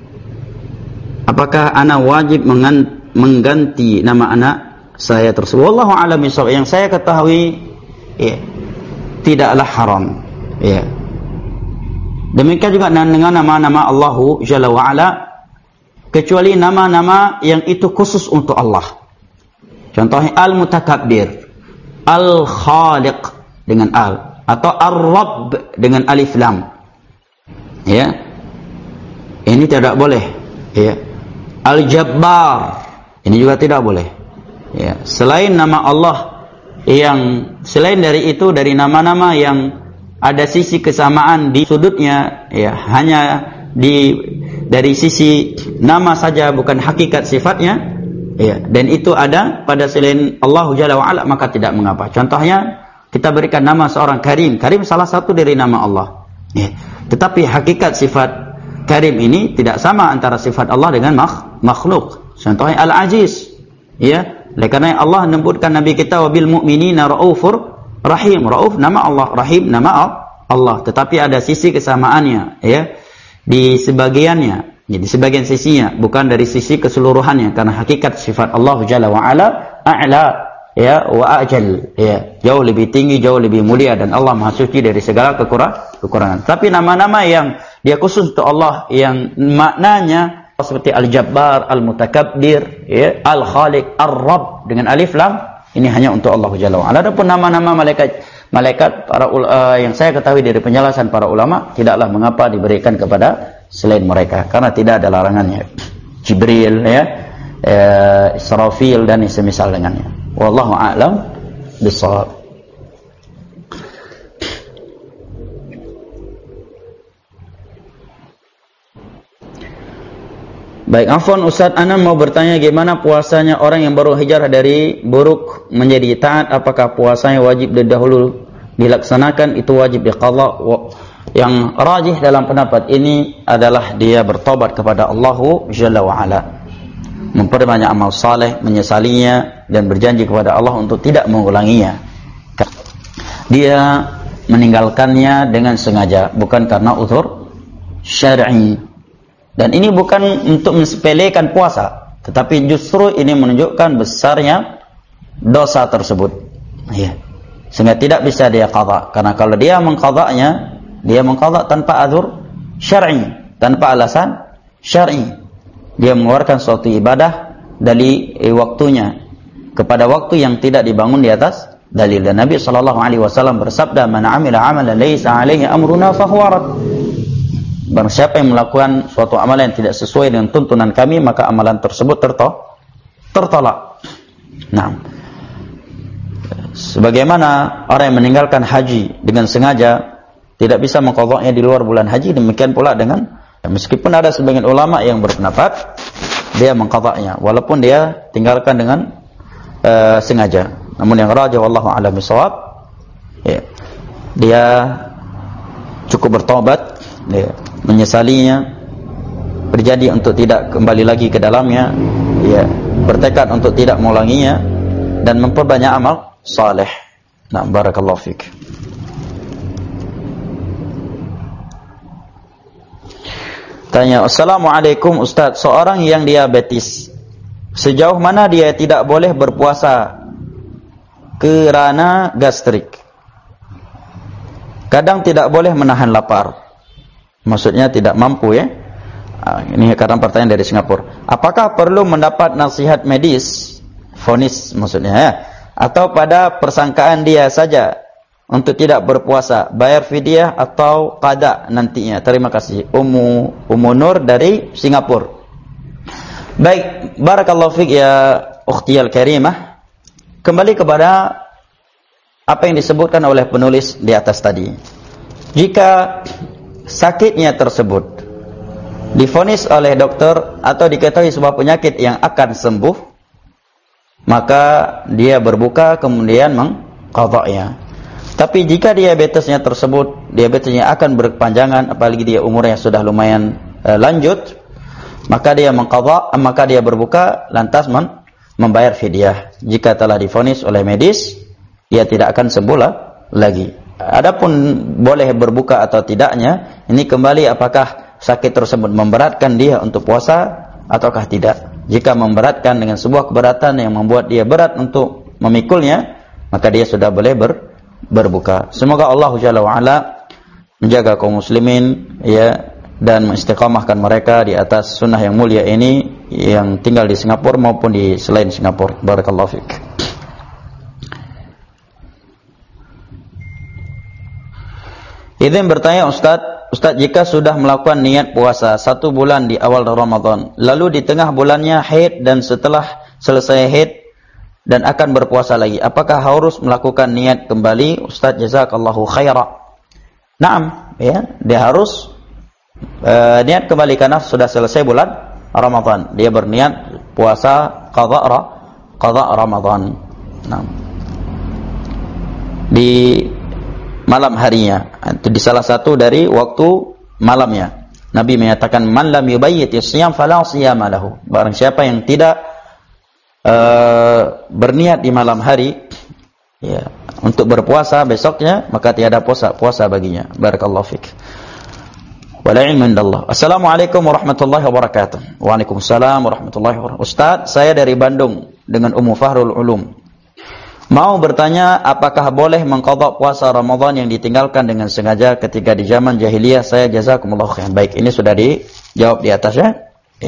Apakah anak wajib mengganti nama anak saya tersebut? Wallahu a'lam bishawab. Yang saya ketahui, ya, tidaklah haram. Ya. Demikian juga dengan nama-nama Allahu Jalla wa ala, kecuali nama-nama yang itu khusus untuk Allah. Contohnya Al-Mutakabbir, Al-Khaliq dengan Al, atau Ar-Rabb dengan Alif Lam. Ya. Ini tidak boleh. Ya. Al-Jabbar, ini juga tidak boleh. Ya. Selain nama Allah yang selain dari itu, dari nama-nama yang ada sisi kesamaan di sudutnya, ya, hanya di dari sisi nama saja bukan hakikat sifatnya, ya, dan itu ada pada selain Allah Jalla wa ala, maka tidak mengapa. Contohnya kita berikan nama seorang Karim. Karim salah satu dari nama Allah, ya. Tetapi hakikat sifat Karim ini tidak sama antara sifat Allah dengan makhluk. Contohnya Al-Aziz, ya. Oleh karena Allah menyebutkan Nabi kita wabil mu'minina raufur Rahim. Rauf nama Allah, Rahim nama Allah. Tetapi ada sisi kesamaannya, ya, di sebagiannya, ya, di sebagian sisinya, bukan dari sisi keseluruhannya. Karena hakikat sifat Allah Jalla wa ala a'la, ya, wa ajal, ya, jauh lebih tinggi, jauh lebih mulia, dan Allah Maha Suci dari segala kekurang, kekurangan. Tapi nama-nama yang dia khusus untuk Allah, yang maknanya seperti Al-Jabbar, Al-Mutakabbir, ya, Al-Khaliq, Ar-Rabb dengan Alif Lam, ini hanya untuk Allah Jalla wa ala. Adapun nama-nama malaikat, malaikat para uh, yang saya ketahui dari penjelasan para ulama, tidaklah mengapa diberikan kepada selain mereka, karena tidak ada larangannya. Jibril, ya, uh, Israfil dan semisal dengannya. Wallahu a'lam bishawab. Baik, afwan Ustaz, ana mau bertanya gimana puasanya orang yang baru hijrah dari buruk menjadi taat, apakah puasanya wajib dahulu dilaksanakan, itu wajib diqadha? Yang rajih dalam pendapat ini adalah dia bertobat kepada Allah Jalla wa ala, memperbanyak amal saleh, menyesalinya dan berjanji kepada Allah untuk tidak mengulanginya. Dia meninggalkannya dengan sengaja, bukan karena uzur syar'i. Dan ini bukan untuk mensepelekan puasa, tetapi justru ini menunjukkan besarnya dosa tersebut, ya. Sehingga tidak bisa dia qadha, karena kalau dia mengqadhanya, dia mengqadha tanpa adzur syar'i, tanpa alasan syar'i. Dia mengeluarkan suatu ibadah dari eh, waktunya kepada waktu yang tidak dibangun di atas dalil. Dan Nabi sallallahu alaihi wasallam bersabda, "Man 'amila 'amalan laisa 'alaihi amruna fahuwa rad." Barang siapa yang melakukan suatu amalan yang tidak sesuai dengan tuntunan kami, maka amalan tersebut tertolak. tertolak. Nah, sebagaimana orang yang meninggalkan haji dengan sengaja tidak bisa mengqadha'nya di luar bulan haji, demikian pula dengan, meskipun ada sebagian ulama yang berpendapat dia mengqadha'nya walaupun dia tinggalkan dengan uh, sengaja. Namun yang rajih wallahu a'lam bishawab, ya, dia cukup bertobat, ya, menyesalinya, berjanji untuk tidak kembali lagi ke dalamnya, ya, bertekad untuk tidak mengulanginya, dan memperbanyak amal saleh. Nah, barakallahu fiik. Tanya, Assalamualaikum Ustaz, seorang yang diabetes, sejauh mana dia tidak boleh berpuasa kerana gastrik? Kadang tidak boleh menahan lapar. Maksudnya tidak mampu ya. Ini kadang pertanyaan dari Singapura. Apakah perlu mendapat nasihat medis, vonis maksudnya ya, atau pada persangkaan dia saja untuk tidak berpuasa, bayar fidyah atau qada nantinya? Terima kasih. Ummu Ummu Nur dari Singapura. Baik, barakallahu fiik ya ukhtiyal karimah. Kembali kepada apa yang disebutkan oleh penulis di atas tadi. Jika sakitnya tersebut divonis oleh dokter atau diketahui sebuah penyakit yang akan sembuh, maka dia berbuka kemudian mengqadha'nya. Tapi jika diabetesnya tersebut, diabetesnya akan berkepanjangan, apalagi dia umurnya sudah lumayan e, lanjut, maka dia mengqadha', maka dia berbuka lantas mem membayar fidyah. Jika telah divonis oleh medis, dia tidak akan sembuh lagi. Adapun boleh berbuka atau tidaknya, ini kembali apakah sakit tersebut memberatkan dia untuk puasa ataukah tidak. Jika memberatkan dengan sebuah keberatan yang membuat dia berat untuk memikulnya, maka dia sudah boleh ber, berbuka. Semoga Allah Jalla wa Ala menjaga kaum muslimin ya, dan mengistiqamahkan mereka di atas sunnah yang mulia ini, yang tinggal di Singapura maupun di selain Singapura. Barakallahu fiik. Izin bertanya Ustaz, Ustaz, jika sudah melakukan niat puasa satu bulan di awal Ramadan, lalu di tengah bulannya haid dan setelah selesai haid dan akan berpuasa lagi, apakah harus melakukan niat kembali? Ustaz, jazakallahu khaira. Naam, ya, dia harus uh, niat kembali karena sudah selesai bulan Ramadan. Dia berniat puasa qadha qadha Ramadan. Naam. Di malam harinya, itu di salah satu dari waktu malamnya. Nabi menyatakan, man lam yubayyit as-siyam fala siyama lahu. Barang siapa yang tidak uh, berniat di malam hari ya, untuk berpuasa besoknya, maka tiada puasa puasa baginya. Barakallahu fik. Wala ilmu indallah. Assalamualaikum warahmatullahi wabarakatuh. Waalaikumsalam warahmatullahi wabarakatuh. Ustaz, saya dari Bandung dengan Ummu Fahrul Ulum. Mau bertanya, apakah boleh mengqadha puasa Ramadan yang ditinggalkan dengan sengaja ketika di zaman jahiliyah? Saya jazakumullah khairan. Baik, ini sudah dijawab di atas ya.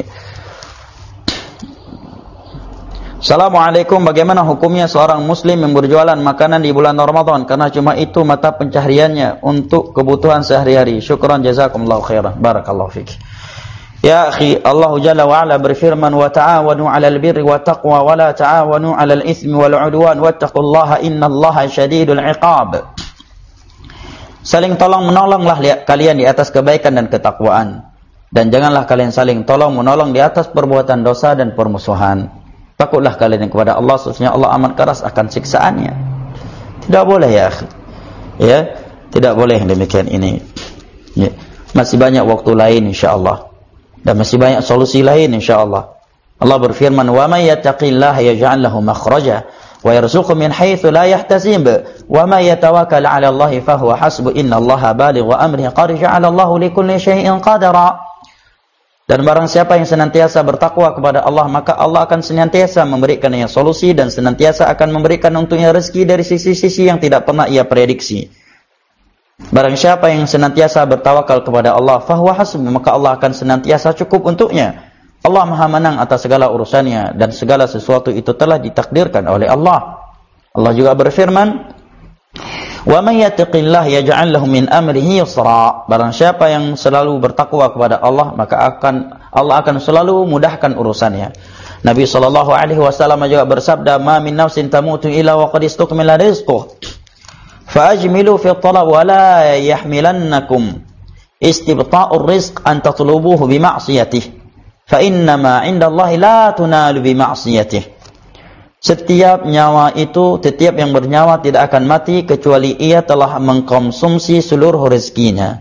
Assalamualaikum, bagaimana hukumnya seorang muslim yang berjualan makanan di bulan Ramadan karena cuma itu mata pencahariannya untuk kebutuhan sehari-hari? Syukran, jazakumullah khairan. Barakallahu fiik. Ya akhi, Allah Jalla wa Ala berfirman, wa ta'awanu 'alal birri wa taqwa wa la ta'awanu 'alal itsmi wal 'udwan wattaqullaha innallaha syadidul 'iqab. Saling tolong menolonglah kalian di atas kebaikan dan ketakwaan, dan janganlah kalian saling tolong menolong di atas perbuatan dosa dan permusuhan. Takutlah kalian kepada Allah, sesungguhnya Allah amat keras akan siksaannya. Tidak boleh ya akhi. Ya, tidak boleh demikian ini. Ya. Masih banyak waktu lain insyaallah. Dan masih banyak solusi lain insyaallah. Allah berfirman, "Wa may yattaqillaha yaj'al lahu makhraja wa yarzuqhu min haitsu la yahtasib wa may yatawakkal 'ala Allahi fa huwa hasbuh innallaha balighu amrihi qad ja'ala Allahu likulli syai'in qadara." Dan barang siapa yang senantiasa bertakwa kepada Allah, maka Allah akan senantiasa memberikannya solusi dan senantiasa akan memberikan untuknya rezeki dari sisi-sisi yang tidak pernah ia prediksi. Barang siapa yang senantiasa bertawakal kepada Allah, fahuwa hasbuh, maka Allah akan senantiasa cukup untuknya. Allah Maha menang atas segala urusannya dan segala sesuatu itu telah ditakdirkan oleh Allah. Allah juga berfirman, "Wa may yattaqillaha yaj'al lahu min amrihi yusra." Barang siapa yang selalu bertakwa kepada Allah, maka akan Allah akan selalu mudahkan urusannya. Nabi sallallahu alaihi wasallam juga bersabda, "Ma min nafsin tamutu illa wa qad istukmila rizquh." فأجملوا في الطلب ولا يحملنكم استبطاء الرزق أن تطلبوه بمعصيته فإنما عند الله لا تنال بمعصيته. Setiap nyawa itu, setiap yang bernyawa tidak akan mati kecuali ia telah mengkonsumsi seluruh rezekinya.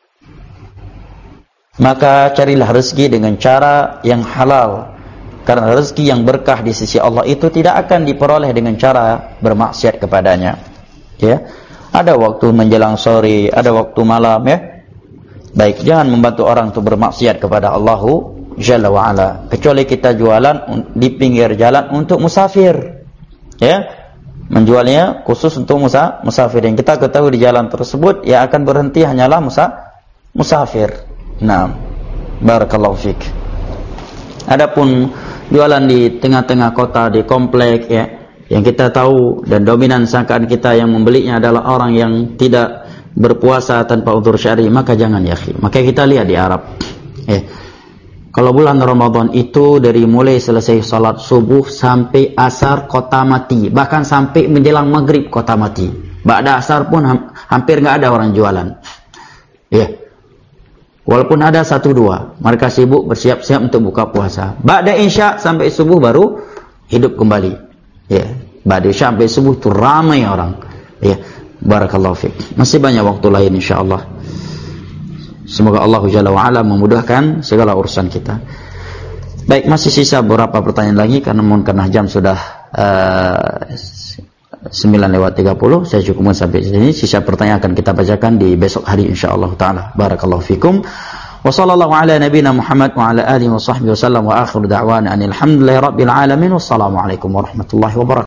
Maka carilah rezeki dengan cara yang halal, karena rezeki yang berkah di sisi Allah itu tidak akan diperoleh dengan cara bermaksiat kepadanya. Ya, ada waktu menjelang sore, ada waktu malam ya. Baik, jangan membantu orang untuk bermaksiat kepada Allahu Jalla wa Ala, kecuali kita jualan di pinggir jalan untuk musafir, ya, menjualnya khusus untuk musa, musafir yang kita ketahui di jalan tersebut yang akan berhenti hanyalah musa, musafir. Nah, barakallahu fik. Adapun jualan di tengah-tengah kota, di komplek, ya, yang kita tahu dan dominan sangkaan kita yang membelinya adalah orang yang tidak berpuasa tanpa udzur syar'i, maka jangan, ya akhi. Maka kita lihat di Arab, ya, kalau bulan Ramadan itu dari mulai selesai salat subuh sampai asar kota mati, bahkan sampai menjelang maghrib kota mati. Ba'da asar pun ha hampir nggak ada orang jualan, ya. Walaupun ada satu dua, mereka sibuk bersiap-siap untuk buka puasa. Ba'da isya sampai subuh baru hidup kembali, ya. Ba'da isya sampai subuh itu ramai orang, ya. Barakallahu fiik. Masih banyak waktu lain insyaallah. Semoga Allah Jalla wa'ala memudahkan segala urusan kita. Baik, masih sisa beberapa pertanyaan lagi karena mohon karena jam sudah uh, sembilan lewat tiga puluh. Saya cukupkan sampai sini. Sisa pertanyaan akan kita bacakan di besok hari insyaallah taala. Barakallahu fikum. Wa sallallahu ala nabiyyina Muhammad wa ala alihi wa sahbihi wasallam wa akhiru da'wana alhamdulillahi rabbil alamin. Wassalamu alaikum warahmatullahi wabarakatuh.